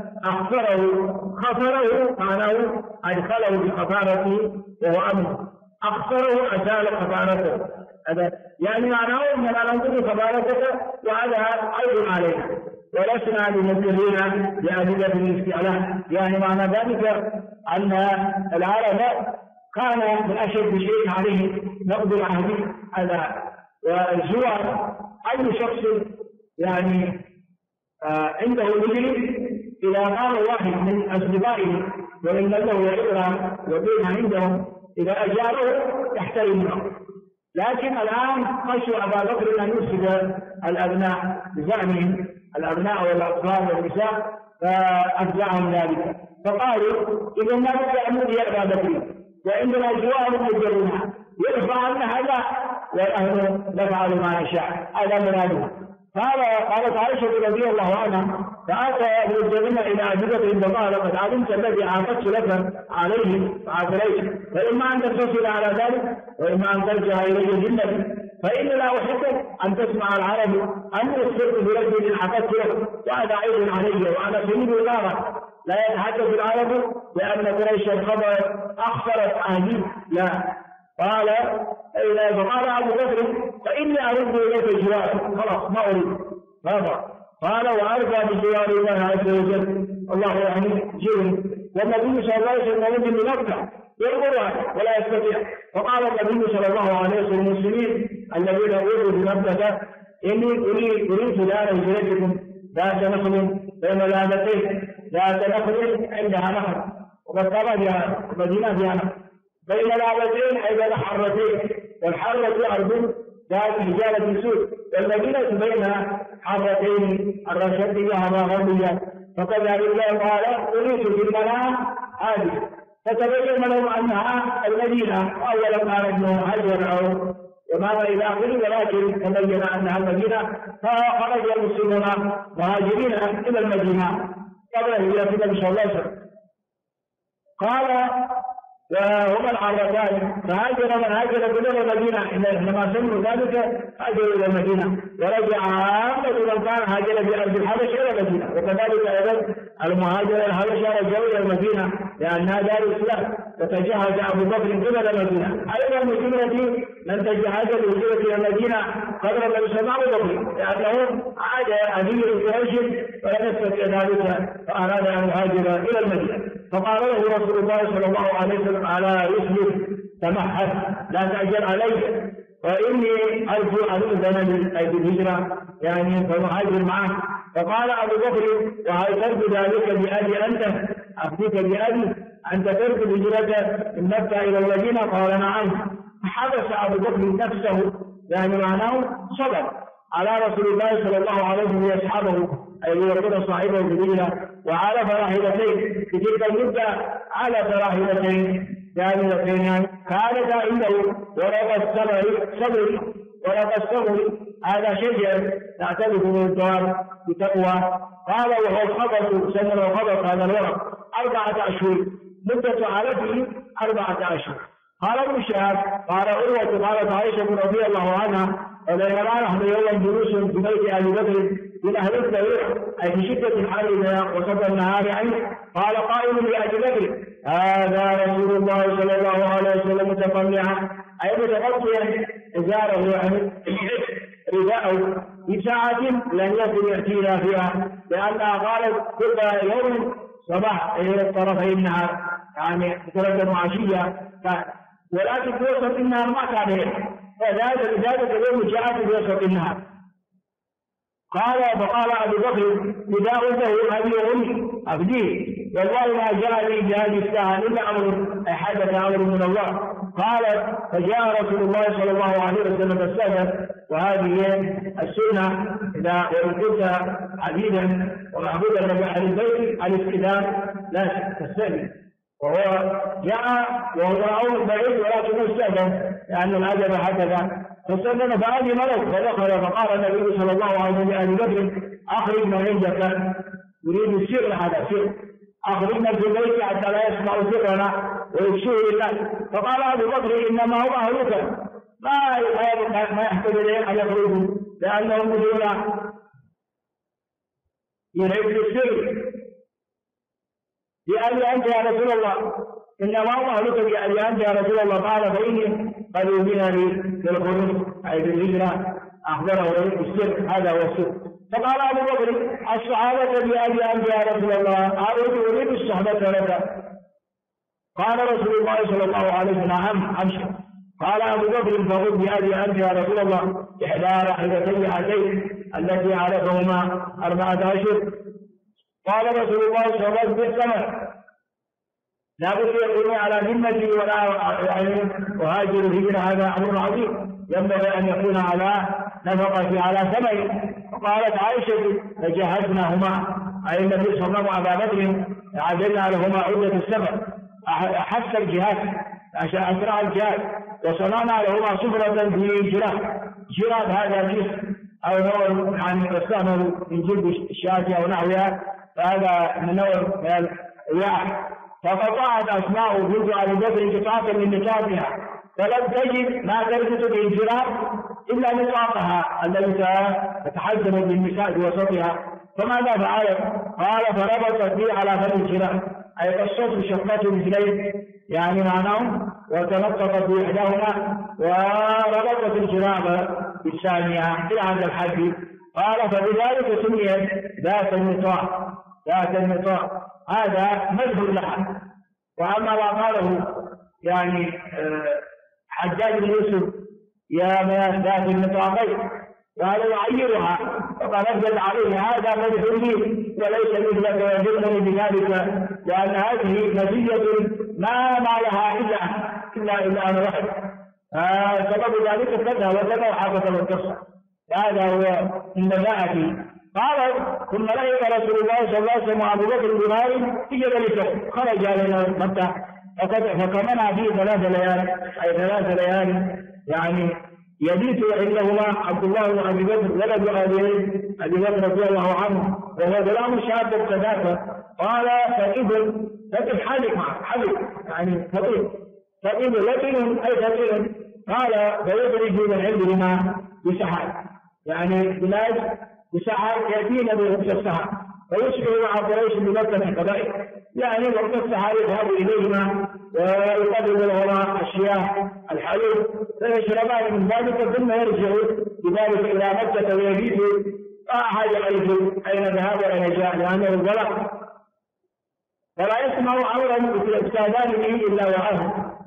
خفره معناه أدخله بخفارته وهو أمر، أخفره أزال خفارته، هذا يعني معناه أن لا ننقض خفارتك وهذا عيب علينا ولسنا بمنكرين لأدلة الاستعلاء. يعني معنى ذلك أن العرب كان من أشد شيء عليه نقض العهد هذا والزوار. أي شخص يعني عنده مجرم إذا قام واحد من أصدقائه وإن له عبرة وبين عندهم إذا أجاره يحترمه، لكن الآن خشوا أبا بكر أن يفسد الأبناء بزعمهم الأبناء والأطفال والنساء فأفزعهم ذلك، فقالوا إذا ما بدأ أن يا أبا بكر وعندنا جوار مجرمها يرفع عنا هذا والأهل نفعل ما نشاء، هذا مراده. قالت عائشة رضي الله عنها فأتى ابن الجريمة إلى أجوبة فقال قد علمت الذي عاقدت لك عليه فعقليت، فإما أن تتصل على ذلك وإما أن ترجع إليه ذمتي، فإني لا أحبك أن تسمع العرب أني أخبرت برجل عقدت له وهذا عيب علي وأنا سيد الإدارة. لا يتحدث العرب لأن قريش الخبر أخبرت عهدي، لا. قال فقال أبو بكر فإني أرد إليك جوارك، خلاص ما أريد هذا. قال وأرجع بجوار الله عز وجل، الله يعني جيل، والنبي صلى الله عليه وسلم يجب من مكة يقبلها ولا يستطيع. فقال النبي صلى الله عليه وسلم المسلمين الذين أريدوا بمكة إني أريد دار هجرتكم ذات نخل بين لابتين، ذات نخل عندها نهر وقد طبع بها مدينة فيها نهر بين لابتين أي بين حرتين، والحرة أرض ذات حجارة سود، والمدينة بين حرتين الرشدية والغربية. فكذلك قال أريد في المنام هذه، فتبين لهم أنها المدينة أولا كانت مهاجرا أو وما إلى آخره، ولكن تبين أنها المدينة فخرج المسلمون مهاجرين إلى المدينة قبل هجرة النبي صلى الله عليه وسلم. قال وهما العربان فهاجر من هاجر بلاد المدينة لما سمعوا ذلك هاجروا إلى المدينة، ورجع عامة من كان هاجر بأرض الحبشة إلى المدينة، وكذلك أيضا المهاجر الحبشة رجعوا إلى المدينة لأنها دار الإسلام، فتجهز أبو بكر قبل المدينة. أيضا المسلمين من تجهز بالهجرة إلى المدينة قبل النبي صلى الله عليه وسلم لأنهم عاد أمير قريش ولم يستطيع ذلك فأراد أن يهاجر إلى المدينة. فقال له رسول الله صلى الله عليه وسلم على رسلك تمهد لا تعجل عليه، وإني أرجو أن أذن بالهجرة يعني فنهاجر معه. فقال أبو بكر وهل ترد ذلك بأبي أنت؟ أخذك بأبي أنت ترد الهجرة من مكة إلى المدينة؟ قال نعم. فحبس أبو بكر نفسه يعني معناه صبر على رسول الله صلى الله عليه وسلم يصحبه أي ليكون صاحبه بالهجرة، وعلف راحلتين في تلك المدة علف راحلتين جاملتين كانت عنده ورق الصبر هذا شجر تعترف من الدواب بتقوى. قال وهو خبط سنة وخبط هذا الورق 4 أشهر، مدة علفه 4 أشهر. قال ابن شهاب قال عروة قالت عائشة رضي الله عنها ولما نحن يوم جلوس في بيت ابي بكر من اهل الطريق اي في شده الحر وسط النهار عنه، قال قائل لابي بكر هذا رسول الله صلى الله عليه وسلم متطلعا اي متغطيا ازاره يعني رداءه في ساعه لم يكن ياتينا فيها، لانها قالت كل يوم صباح الى طرفي النهار يعني ثلاثه وعشيه، ولكن في وسط النهار ما كان فذلك اليوم جاءت في وسط النهار. فقال ابو بكر نداء له ابي وامي ابديه والله ما جاء لي بهذه الساعه الا امر اي حدث امر من الله. قال فجاء رسول الله صلى الله عليه وسلم فاستاذن، وهذه السنه اذا وان كنت عبيدا ومعبودا لأهل البيت الاستئذان لا تستاذن، وهو جاء وهو أول بعيد ولكن استأذن لأن الأجل حدث فاستأذن فأذن ملك فدخل فقال النبي صلى الله عليه وسلم لأبي بكر أخرج من عندك يريد السر، هذا سر أخرجنا في البيت حتى لا يسمع سرنا ويفشوه لله. فقال أبو بكر إنما هو أهلك ما يحتاج إليه أن يخرجوا لأنهم بدون يريد السر بأبي أنت يا رسول الله، إنما هو أهلك بأبي أنت يا رسول الله. قال فإني قد أذن لي في الخروج أي في الهجرة أخبره بالسر، هذا هو السر. فقال أبو بكر الصحابة بأبي أنت يا رسول الله أريد الصحبة لك. قال رسول الله صلى الله عليه وسلم نعم أبشر. قال أبو بكر فقل بأبي أنت يا رسول الله إحدى راحلتي هاتين التي عرفهما 4 أشهر. قال رسول الله صلى الله عليه وسلم بالسماء لا بد يكون على ذمتي ولا أهاجر الهجرة، هذا أمر عظيم ينبغي أن يكون على نفقتي على ثمني. وقالت عائشة فجهزناهما أي النبي صلى الله عليه وسلم عجلنا لهما عدة السفر، أحس الجهاد أسرع الجهاد، وصنعنا لهما صفرة في جراب هذا جسم أو نوع يعني يستعمل من جلد الشاة أو نحوها، فهذا من نوع الرياح. فقطعت أسماء جلد أبي بكر قطعة من نطاقها فلم تجد ما تربط بالجراب إلا نطاقها التي تتحجم بالنساء بوسطها. فماذا فعلت؟ قال فربطت بي على فم الجراب أي قصته شقته مثلين يعني معناه وتنطقت بإحداهما وربطت الجراب بالثانية إلى عند الحد. قال فبذلك سميت ذات النطاق هذا مدح لها. وأما ما قاله يعني حجاج بن يوسف يا ما ذات النطاقين قال يعيرها فقال أفضل عليه هذا مدح لي وليس مثلك ويجبني بذلك، لأن هذه مزية ما لها إلا أنا وحد. سبب ذلك كذا وكذا وحافظ القصة، هذا هو النباءة. قال ثم لحق رسول الله صلى الله عليه وسلم وابو بكر بغار في جبل سعد، خرج علينا مكه فكمنا فيه 3 ليال اي 3 ليال يعني يبيت عندهما عبد الله وابي بكر ولد ابي بكر رضي الله عنه وهو غلام شاب كذاك. قال فقد حلق معه يعني فقد لكن اي ثقيل. قال فيخرج من عندهما بسحاب يعني بلاد بسحر يأتينا بغبس السحر فيشبه مع قريش بمكة القبائل يعني وقت السحر يذهب إليهما ويقدم لهما أشياء الحلول فيشربان من ذلك ثم يرجع بذلك إلى مكة ويبيت أحد يعرف أين ذهب وأين جاء لأنه الغلط فلا يسمع أمرا بالاستاذان به إلا وعاه.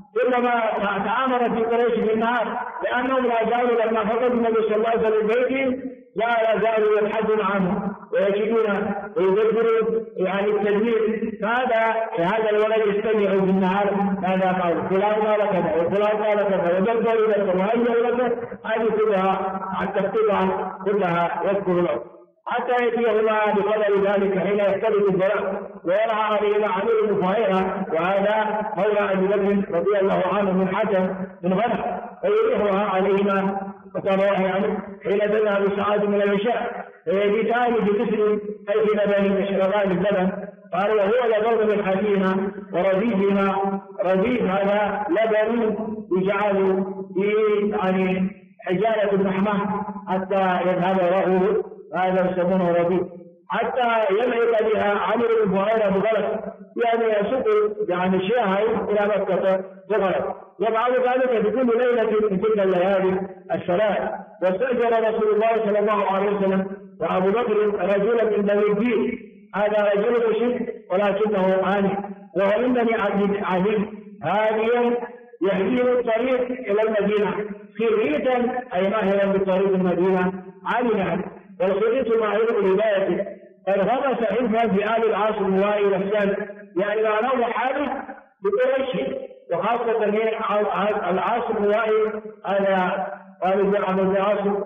كلما تعامل في قريش بالنهار، لأنهم لا زالوا لما فقد النبي صلى الله عليه وسلم بيته لا زالوا يبحثون عنه ويجدون ويدبرون يعني التدبير. هذا الولد يستمع بالنهار ماذا قال فلان قال كذا وفلان قال كذا ودبروا لك وهيئوا لك، هذه كلها حتى القطع كلها يذكر له حتى يأتيهما بقدر ذلك حين يختلف البلاء ويرعى عليهما عمير بن فهيرة، وهذا مولى أبي بكر رضي الله عنه من حكم من غنم، فيريحها عليهما وقال يعني حين تذهب ساعات من العشاء فيبيتان بكسر أي في لبن يشربان اللبن. قال وهو لبن من حدينا ورذيذهما، رذيذ هذا لبن يجعل في يعني حجالة الرحمة حتى يذهب رأوه، هذا يسمونه رذيذ، حتى يمعق بها عمرو بن فهيرة بغلط، يعني يسوق يعني شيئا إلى مكة بغلط. يفعل ذلك في كل ليلة من تلك الليالي الثلاث. واستأجر رسول الله صلى الله عليه وسلم وأبو بكر رجلا من بني الدين، هذا رجل مشرك ولكنه عالم، وهو من بني عدي هاديا يهديه الطريق إلى المدينة، خريجا أي ماهرا بطريق المدينة عالما، والخريج معروف بهدايته، فانغمس حلفا في آل العاص الوائي والسلم، يعني معناه حادث بقريش وخاصة العاص الوائي هذا والد عبد العاص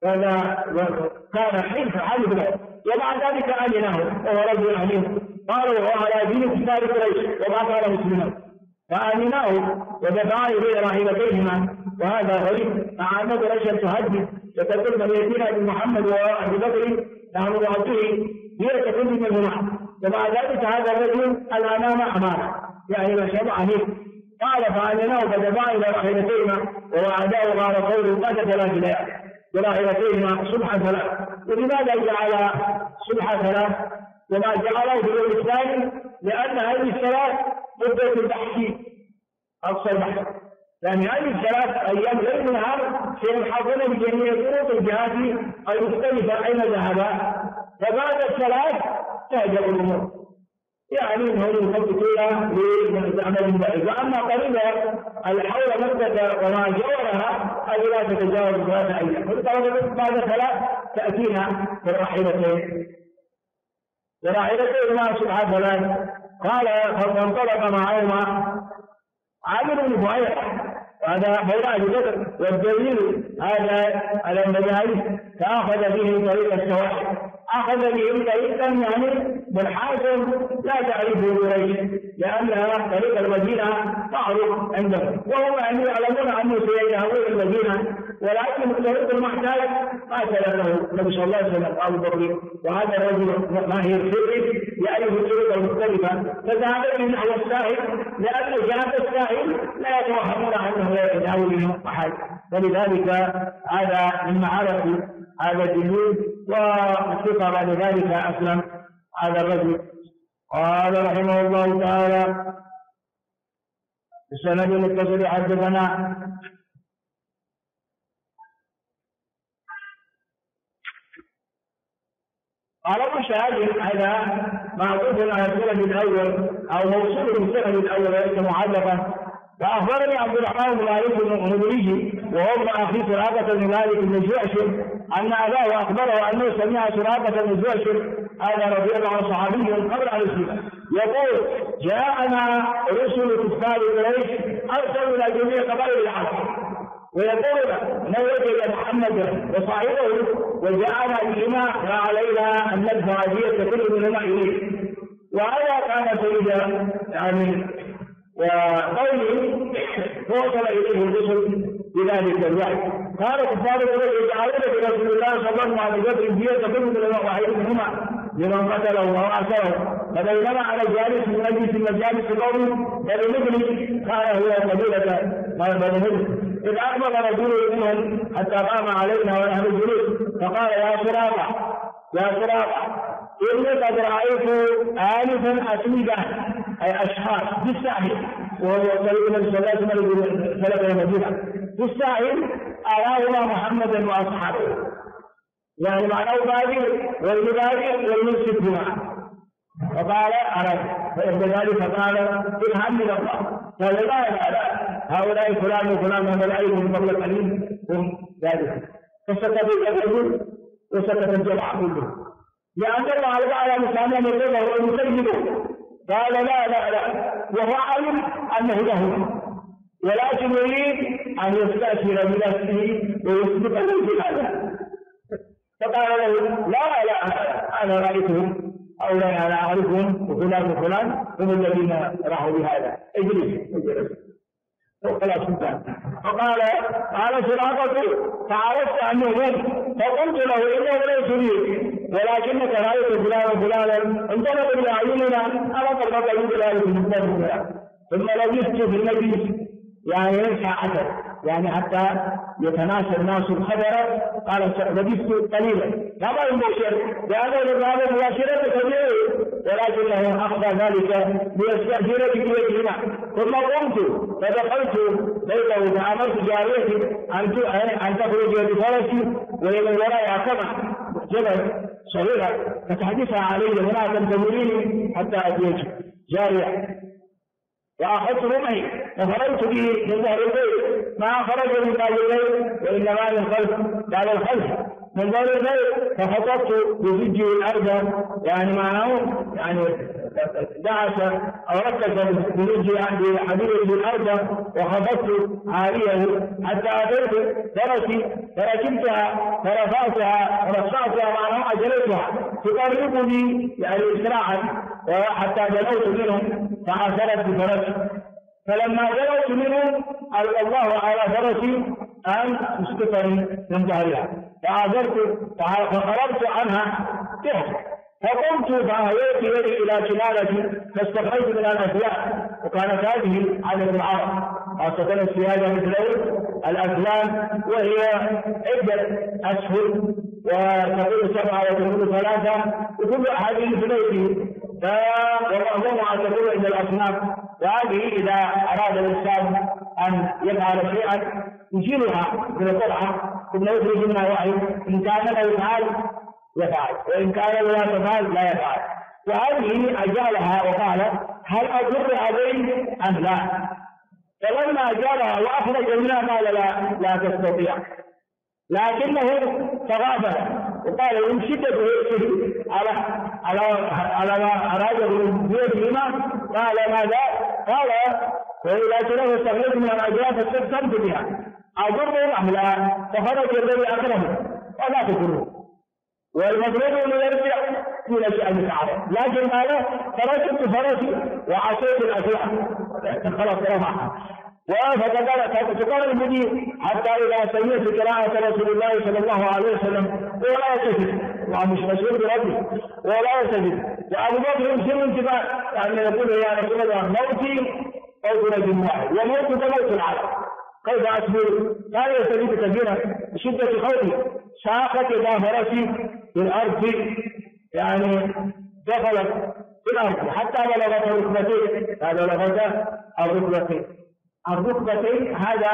كان حلف حلف له، ومع ذلك آمنه وهو رجل عليم، قالوا وهو على دين كفار قريش وما كان مسلما، فآمناه ودفعا إليه راحلتيهما. وهذا غريب مع أن قريشا تهدد وتقول من يأتينا بمحمد وأبي بكر نحن نعطيه هي تكون منهما، ومع ذلك هذا الرجل الأمام أمانة يعني ما شاء الله عنيف. قال فآمناه فدفعا إلى راحلتيهما ووعداه قال قوله بعد 3 ليال براحلتيهما صبح 3. ولماذا جعل صبح 3 وما جعله في اليوم الثاني؟ لأن هذه الثلاث مدة البحث أقصى البحث، يعني هذه 3 أيام ليل نهار سيبحثون بجميع طرق الجهات المختلفة أين ذهب، فبعد 3 تهجر الأمور، يعني هم يخططون لعمل بعيد. وأما قريبا الحول مكة وما جاورها هذه لا تتجاوز 3 أيام، بعد 3 تأتينا بالراحلتين ما سبحانه 3. قال فانطلق معهما عامر بن فهيرة وهذا مولى أبي بكر، والدليل هذا على المجالس فأخذ به طريق السواحل، أخذ به طريقا يعني منحازا لا تعرفه قريش لأنها طريق المدينة معروف عندهم، وهم يعني يعلمون أنه سيذهبون المدينة، ولكن طريق المحتاج ما سلكه النبي صلى الله عليه وسلم أبو بكر، وهذا الرجل ماهر سري يعرف الطرق المختلفة، فذهب به نحو الساحل لأن جهة الساحل لا يتوهمون أنه لا يتناول منه أحد، ولذلك هذا مما عرفوا هذا الدليل. والثقة بعد ذلك أسلم هذا الرجل. قال رحمه الله تعالى السند المتصل حدثنا قال ابن شهاب هذا معطوف على السند الأول أو موصول بالسند الأول وليس معلقا. فأخبرني عبد الرحمن بن مالك المدريجي وهو ابن أخي سراقة بن مالك بن جعشر أن أباه أخبره أنه سمع سراقة بن جعشر هذا رضي الله عنه صحابي قبل أن يسلم يقول جاءنا رسل كفار قريش أرسلوا إلى جميع قبائل العرب ويقول نوجد محمد وصاحبه وجاءنا بهما فعلينا أن ندفع دية كل منهما إليه. وهذا كان سيدا يعني وقوله فوصل إليه الرسل بذلك الوحي. قال كفار قريش يجعلون برسول الله صلى الله عليه وسلم دية كل منهما واحد منهما لمن قتله أو أسره. فبينما على الجالس من مجلس المجالس القوم فبمثل كان هو قبيلة بني هدى إذ أقبل رجل منهم حتى قام علينا ونحن جلوس فقال يا سراقة إني قد رأيت آلفا أسودا أي أشخاص في الساحل وهو طريق النبي صلى الله عليه وسلم سلك المدينة في الساحل أراهما محمدا وأصحابه يعني معناه بادئ والمبادئ والمنسك بما فقال أرى فإن ذلك فقال إلهام من الله قال لا لا لا، هؤلاء فلان وفلان هذا العلم من قبل القليل هم ذلك. فسكت الرجل وسكت الجمع كله، لأن الله تعالى مسلما يرضى ويسجده. قال لا لا لا، وهو علم أنه له، ولكن يريد أن يستأثر بنفسه ويثبت له هذا. فقال له لا لا، أنا رأيتهم أو لا أنا أعرفهم وفلان وفلان هم الذين راحوا بهذا، اجلس. وخلاص انتهى. فقال سراقة فعرفت أنه هم، فقلت له إنه ليس لي، ولكنك رأيت فلان وفلانا انطلق إلى أعيننا أنا طلبت أن ذلك المستقبل. ثم لبثت في المجلس يعني ساعة، يعني حتى يتناسى الناس الخبر. قال لبثت قليلا، لا يبشر لأنه هذا مباشرة كبيرة، ولكنه أخذ ذلك ليستأثر بيدهما. ثم قمت فدخلت بيته فأمرت جاريتي أن تخرج بفرسي وإلى الوراء كما جبل صغيرة فتحدثها علي ولا تنتظريني حتى أتيت جارية. وأخذت رمحي فخرجت به من ظهر البيت، ما خرج من باب البيت وإنما من خلف بعد الخلف من ظهر البيت، فخطبت بزجه الأرض، يعني معناه يعني دعس أو ركز بزجه بحديده الأرض وخطبت عاليه حتى أتيت فرسي فركبتها فرفعتها معناه أجلتها تقربني يعني إسراعا، وحتى جلوت منهم فعثرت بفرسي. فلما جلوت منهم ألقى الله على فرسي أن تسقطني من ظهرها، فعثرت فخرجت عنها تحت، فقمت فأهويت يدي إلى كنانتي فاستخرجت من الأسلاك. وكانت هذه عادة العرب خاصة السيادة مثل الأسلام، وهي عدة أشهر وتقول 7 وتقول 3 وكل أحاديث في بيته، ومعظمها تقول عند الأصناف. وهذه إذا أراد الإنسان أن يفعل شيئا يشيلها من القرعة ثم يخرج منها وحي، إن كان لا يفعل يفعل، وإن كان لا يفعل لا يفعل. وهذه أجالها وقال هل أجر عليه أم لا؟ فلما أجالها وأخرج منها قال لا تستطيع، لكنه تغافل وقال إن شدة على ما أراده بيدهما. قال ماذا؟ قال وإذا كنت استغلت من الأجراء فاستقسمت بها أضر أم لا؟ فخرج الذي أكرمه ولا تكره، والمفروض أن يرجع إلى شأن تعالى. لكن قال فركبت فرسي وعصيت الأسلاك خلاص رفعها. فتقال المدير حتى إذا سمعت قراءة رسول الله صلى الله عليه وسلم ولا يسجد، ومش مسؤول بربه ولا يسجد. وأبو بكر يمسر انتباه يعني يقول يا رسول الله موتي موت رجل واحد وموت موت العالم، كيف أصبر؟ قال يستجيب كثيرا بشدة خوفي، ساقت إلى فرسي في الأرض، يعني دخلت في الأرض حتى بلغت الركبتين. هذا بلغت الركبتين.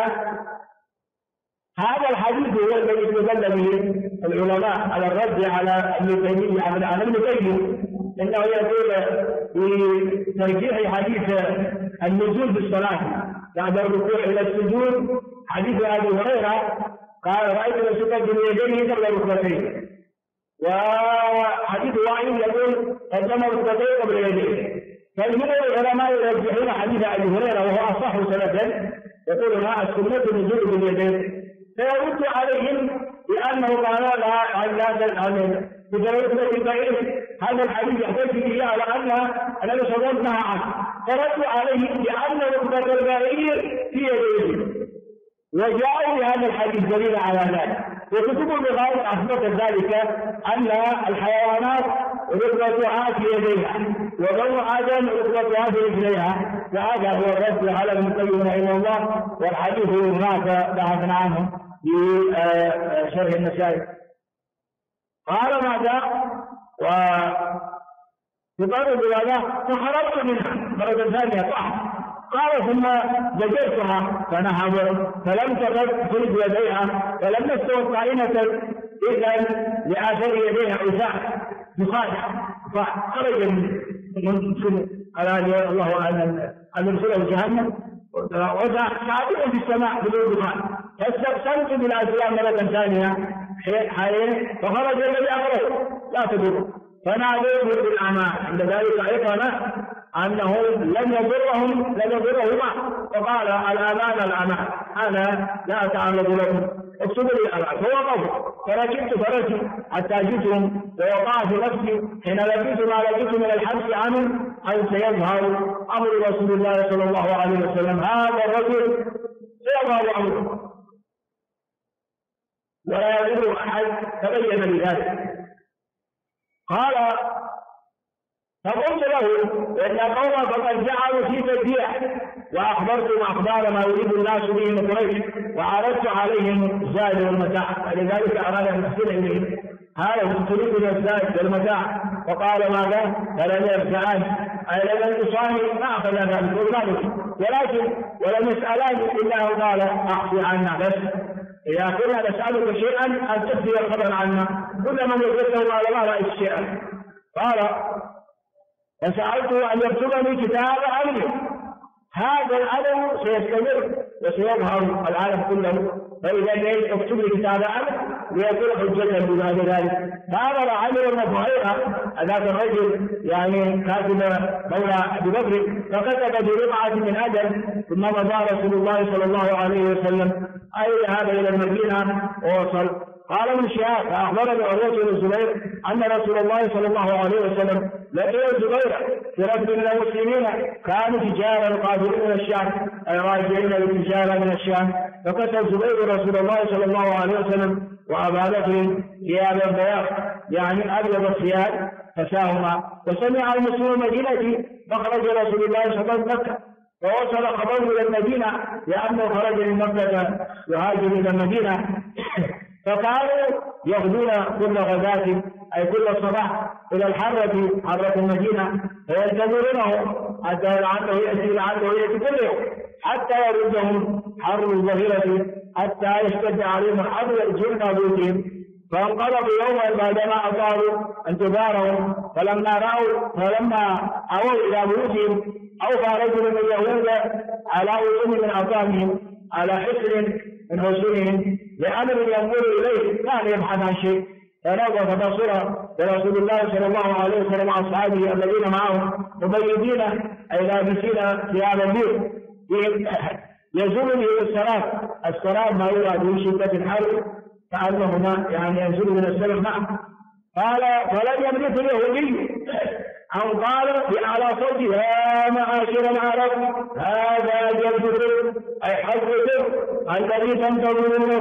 هذا الحديث هو الذي استدل به العلماء على الرد على ابن تيمية على ابن تيمية، انه يقول في ترجيح حديث النزول بالصلاة بعد الركوع الى السجود، حديث ابي هريرة قال رأيت الرسول بيديه قبل الركبتين، وحديث وعيد يقول قدم الركبتين قبل يديه. فالجمهور العلماء يرجحون حديث ابي هريرة وهو اصح سندا، يقول ما السنة النزول باليدين، فيرد عليهم بأنه قال لا بجوازة البعير. هذا الحديث يحتاج به على أن النبي صلى الله عليه وسلم عنه، فردوا عليه بأن ركبة البعير في يديه، وجاءوا بهذا الحديث دليل على ذلك. وكتب اللغات أثبتت ذلك أن الحيوانات ركبتها في يديها وبنو آدم ركبتها في رجليها، وهذا هو الرد على ابن القيم رحمه الله، والحديث هناك بحثنا عنه في شرح النسائي. قال ماذا؟ وتقرب إلى فخرجت منها مرة ثانية قال ثم زجرتها فنهضت فلم تخرج يديها فلم تستوت طائنة إذا لآثار يديها عفاء خرج من على الله أن يرسله جهنم وساعدهم في السماع بالدخان، فاستقسمت بالأسلام مرة ثانية حين فخرج الذي أمره لا تضر، فنادوه بالأمان. عند ذلك أيقن أنه لم يضرهما، فقال الأمان أنا لا أتعرض لكم، اكتبوا لي الأمان. فوقفوا فركبت فرسي حتى جئتهم، ووقع في نفسي حين لقيت ما لقيت من الحبس عنهم أن سيظهر أمر رسول الله صلى الله عليه وسلم، هذا الرجل سيظهر أمره ولا يضر أحد. تبين لي ذلك. قال فقلت له إن قوما فقد جعلوا في تبديع، وأخبرتم أخبار ما يريد الناس به من قريش، وعرضت عليهم الزاد والمتاع، فلذلك أراد أن يحسن إليه هذا تريد الزاد والمتاع. وقال ماذا؟ فلم يرجعان، أي لم يصاني ما أخذ ذلك، ولم يسألان إلا قال أخفي عنا بس، إذا كنا نسألك شيئا أن تخفي الخبر عنا، كل من يجده على الله رأيت شيئا. قال فسألته أن يكتب لي كتاب علمي، هذا العلم سيستمر وسيظهر العالم كله، فإذا اكتب لي كتاب علم ليكون حجة ببعد ذلك. فأمر عمرو بن فهيرة ذاك الرجل يعني كاتب مولى أبي بكر، فكتب بربعة من أجل، ثم مضى رسول الله صلى الله عليه وسلم أي هذا إلى المدينة ووصل. قال من شهاب فأخبرني عروة بن الزبير أن رسول الله صلى الله عليه وسلم لقي الزبير في ركب من المسلمين كانوا تجارا قادرين من الشام، أي راجعين للتجارة من الشام، فكسى الزبير رسول الله صلى الله عليه وسلم وأبا بكر ثيابا بياض يعني أبيض الثياب فساهما. وسمع المسلمون المدينة فخرج رسول الله صلى الله عليه وسلم مكة، ووصل خبره إلى المدينة لأنه خرج من مكة يهاجر إلى المدينة، فكانوا يغدون كل غداة أي كل صباح إلى حرة المدينة، فينتظرونه حتى لعله يأتي كل يوم حتى يردهم حر الظهيرة، حتى يشتد عليهم الحر يرجون بيوتهم. فانقلبوا يوما بعدما أطالوا انتظارهم، فلما أووا إلى بيوتهم أوفى رجل من اليهود على وجوه من أطامهم على حسن من حسنهم لأمر ينظر إليه كان يبحث عن شيء، فنظر فبصر برسول الله صلى الله عليه وسلم وأصحابه الذين معه مبيضين أي لابسين ثياب البيض يزول به السراب ما يرى به شدة الحر كأنهما يعني ينزل من السماء معه. قال فلم يملك اليهودي أن قال بأعلى صوته يا معاشر العرب هذا جلد أي حظكم الذي تنتظرون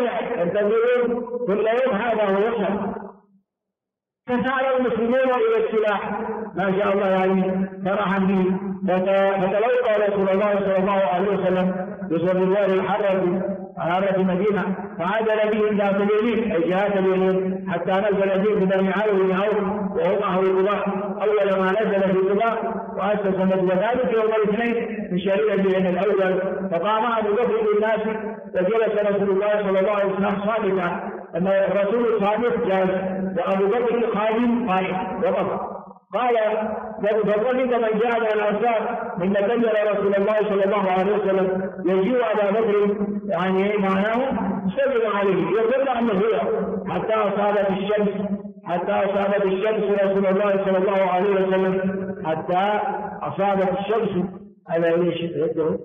كل يوم هذا هو يحصل. فسعى المسلمون إلى السلاح ما شاء الله يعني فرحا به، فتلقى رسول الله صلى الله عليه وسلم بصدر الله حرة المدينة، فعادل به ذات اليمين أي جهات اليمين حتى نزل به بني عوف وهو معه القضاء أول ما نزل في القضاء، وأسس مثل ذلك يوم الاثنين من شهر ربيع الأول. فقام أبو بكر بالناس وجلس رسول الله صلى الله عليه وسلم صامتا، أن الرسول صامت جالس وأبو بكر قائم وقف. قال فضلت من جاء من الأنصار من تبين رسول الله صلى الله عليه وسلم يجيء أبا بكر يعني معناه سلم عليه يقول عنه هو حتى أصابت الشمس رسول الله صلى الله عليه وسلم حتى أصابت الشمس على ليش يده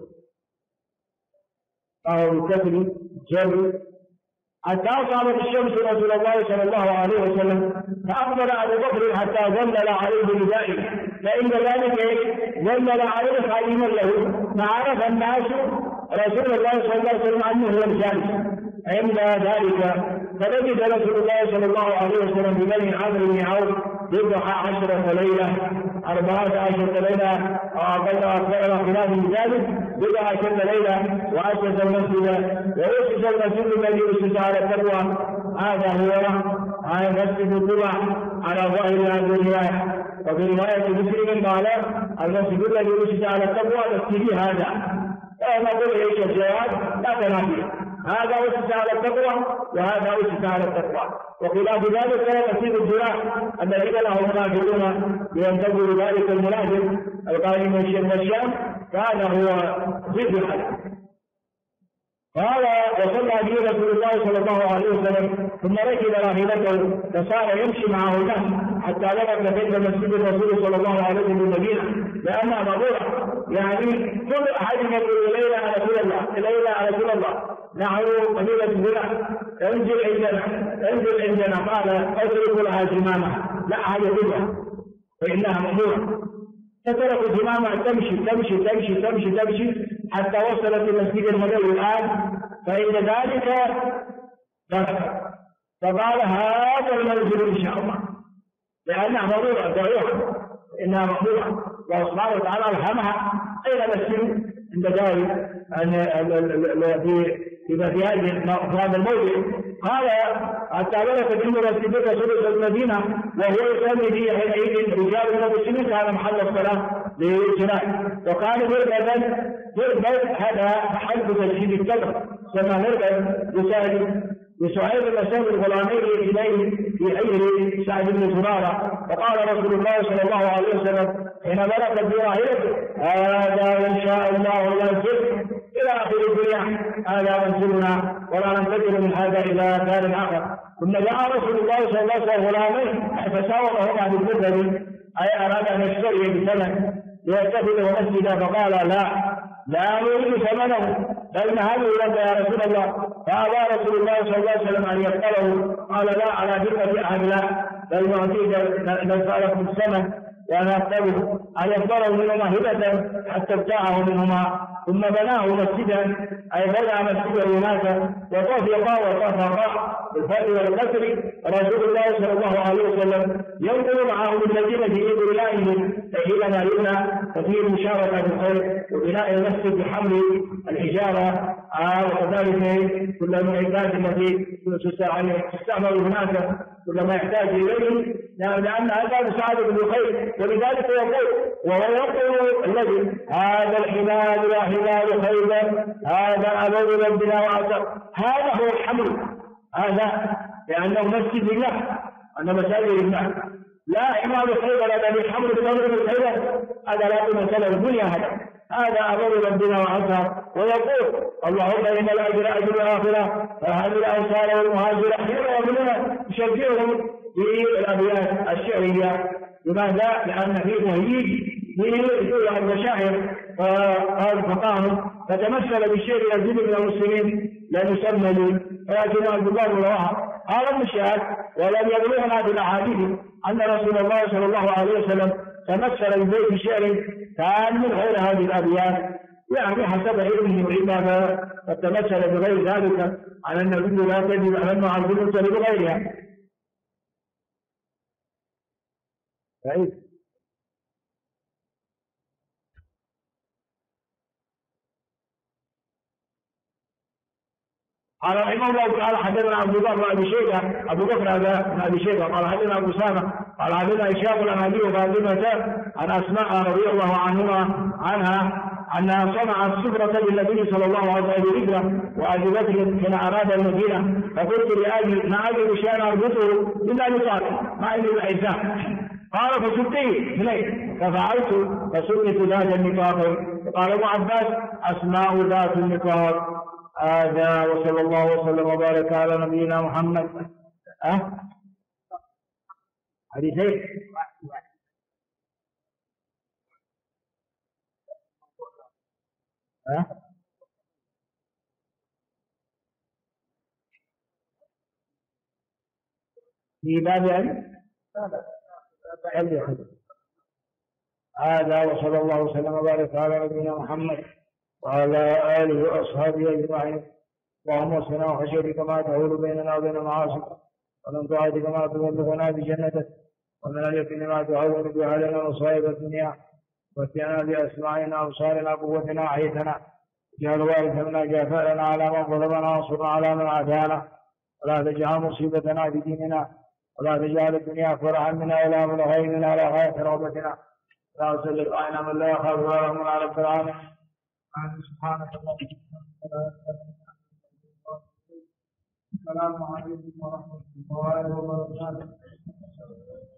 أو بكثر جر حتى أصابت الشمس رسول الله صلى الله عليه وسلم، فأقبل أبو بكر حتى ظلل عليه بردائه، فإن ذلك ظلل عليه خادما له، فعرف الناس رسول الله صلى الله عليه وسلم أنه هو الجالس. عند ذلك فوجد رسول الله صلى الله عليه وسلم ببني عمرو بن عوف 10 ليلة 14 ليلة وأقل أكثر خلاف ذلك 10 ليلة، وأسس المسجد وأسس المسجد الذي أسس على التقوى، هذا هو مسجد القبى على ظاهر هذه الرواية. وفي رواية مسلم قال المسجد الذي أسس على التقوى مسجد هذا، نقول ايش الجواب لا تنافي، هذا أسس على التقوى وهذا أسس على التقوى. وخلاف ذلك مسجد الجراح الذين لهم منافقون لينتظروا ذلك المنافق القائم من الشام كان هو ضد الحج. قال وصلى به رسول الله صلى الله عليه وسلم ثم ركب راحلته فصار يمشي معه الناس حتى بلغ بيت مسجد الرسول صلى الله عليه وسلم بالمدينه لانها مضره. يعني كل احد يقول الينا يا رسول الله الينا يا رسول الله نحن قبيله فلان انزل عندنا قال اتركوا لها زمامها لا احد يقولها فانها ماموره. فتركوا زمامها تمشي تمشي تمشي تمشي تمشي حتى وصلت المسجد النبوي الآن. فإن ذلك فقال هذا المنزل إن شاء الله لأنها موضوعة ضعيفة إنها موضوعة الله سبحانه وتعالى ألهمها أين مسجد عند داري في هذا الموضع. قال حتى بلغت عند مسجد رسول المدينة وهو يسمي به حينئذ رجال من المسلمين كان محل الصلاة للجنائز وكان مربد هذا محل تجهيز الكبر كما مربد لسعيد بن سعد الغلامي إليه في عير سعد بن زرارة. وقال رسول الله صلى الله عليه وسلم حين بلغت براحلته هذا إن شاء الله ينزل إلى آخر الدنيا هذا منزلنا ولا ننتقل من هذا إلى دار آخر. ثم دعا رسول الله صلى الله عليه وسلم غلامين فساومهما بالبدر أي أراد أن يشتري بثمن ليتخذه مسجدا فقال لا نريد ثمنه بل نهبه لك يا رسول الله. فأبى رسول الله صلى الله عليه وسلم أن يقبله قال لا على ذمة أحد لا بل نعطيك نسألكم الثمن وأنا أقبله أن يقبله منهما هبة حتى ابتاعه منهما. ثم بناه مسجدا أي بنى مسجدا هناك وطفق وطفق بالفتح والكسر. رسول الله صلى الله عليه وسلم ينقل معه من المدينة إلى بنائه حينما يبنى ففيه المشاركة في الخير وبناء المسجد بحمل الحجارة وكذلك كل المعدات التي تستعمل هناك كل ما يحتاج إليه لأن هذا مساعدة بالخير. ولذلك يقول الذي هذا الحمال لا حمال خيبر هذا أمر ربنا وأثر هذا هو الحمل هذا لأنه مسجد لله أن مساجد لله لا حمال خيبر هذا الحمل بأمر خيبر هذا لا مثل الدنيا هذا أمر ربنا وأثر. ويقول اللهم إن الأجر أجر الآخرة فهذه الأنصار والمهاجر حين ومنها يشجعهم في الأبيات الشعرية. لماذا؟ لأن فيه تهييج فيه المشاعر فقام فتمثل بالشيء يزيد من المسلمين لا يسمى لي ولكن البخاري رواها. قال ابن الشهاد ولم يبلغنا بالاحاديث ان رسول الله صلى الله عليه وسلم تمثل ببيت شعر كان من غير هذه الابيات يعني حسب علمه وإمامه فتمثل بغير ذلك على ان الرجل لا تجب على انه عن المرسل بغيرها. قال رحمه الله تعالى حدثنا ابو بكر وابي شيبه ابو بكر هذا بن ابي شيبه قال حدثنا ابو اسامه قال حدثنا هشام الامالي وفاطمه عن اسماء رضي الله عنها انها صنعت سفره للنبي صلى الله عليه وسلم بهجره وابي بكر حين اراد المدينه فقلت لاجل ما اجد شيئا اربطه الا بطالب ما عندي العزاء قال فسبتيه اليه ففعلت فسميت ذات النقاط. قال ابو عباس اسماء ذات النقاط. هذا وصلى الله وسلم وبارك على نبينا محمد. حديثين في باب هذا وصلى الله وسلم وبارك على نبينا محمد وعلى آله وأصحابه أجمعين. اللهم اصلنا وخشيتك ما تحول بيننا وبين معاصيك ومن طاعتك ما تبلغنا بجنتك ومن اليقين ما تهون به علينا مصائب الدنيا واتنا بأسماعنا وأبصارنا قوتنا أحيتنا اجعل وارث منا جافاءنا على من ظلمنا وانصرنا على من عادانا ولا تجعل مصيبتنا في ديننا ولا تجعل الدنيا أكبر همنا ولا مبلغ علمنا ولا غاية رغبتنا لا تسلط علينا من لا يخاف ولا يرحمنا على رب العالمين. سبحانك اللهم السلام عليكم ورحمة الله وبركاته.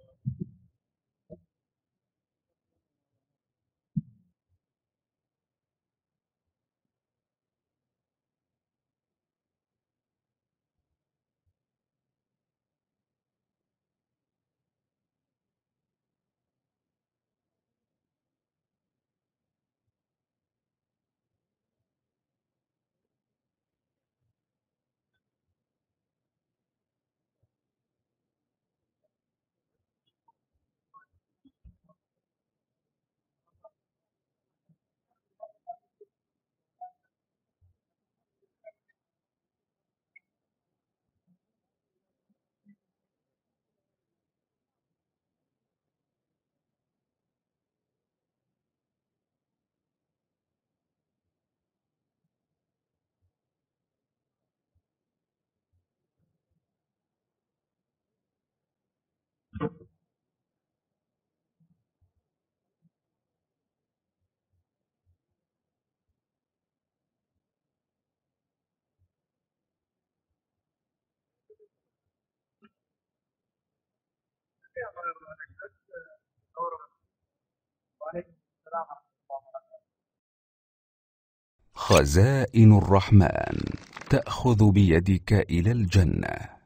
خزائن الرحمن تأخذ بيدك إلى الجنة.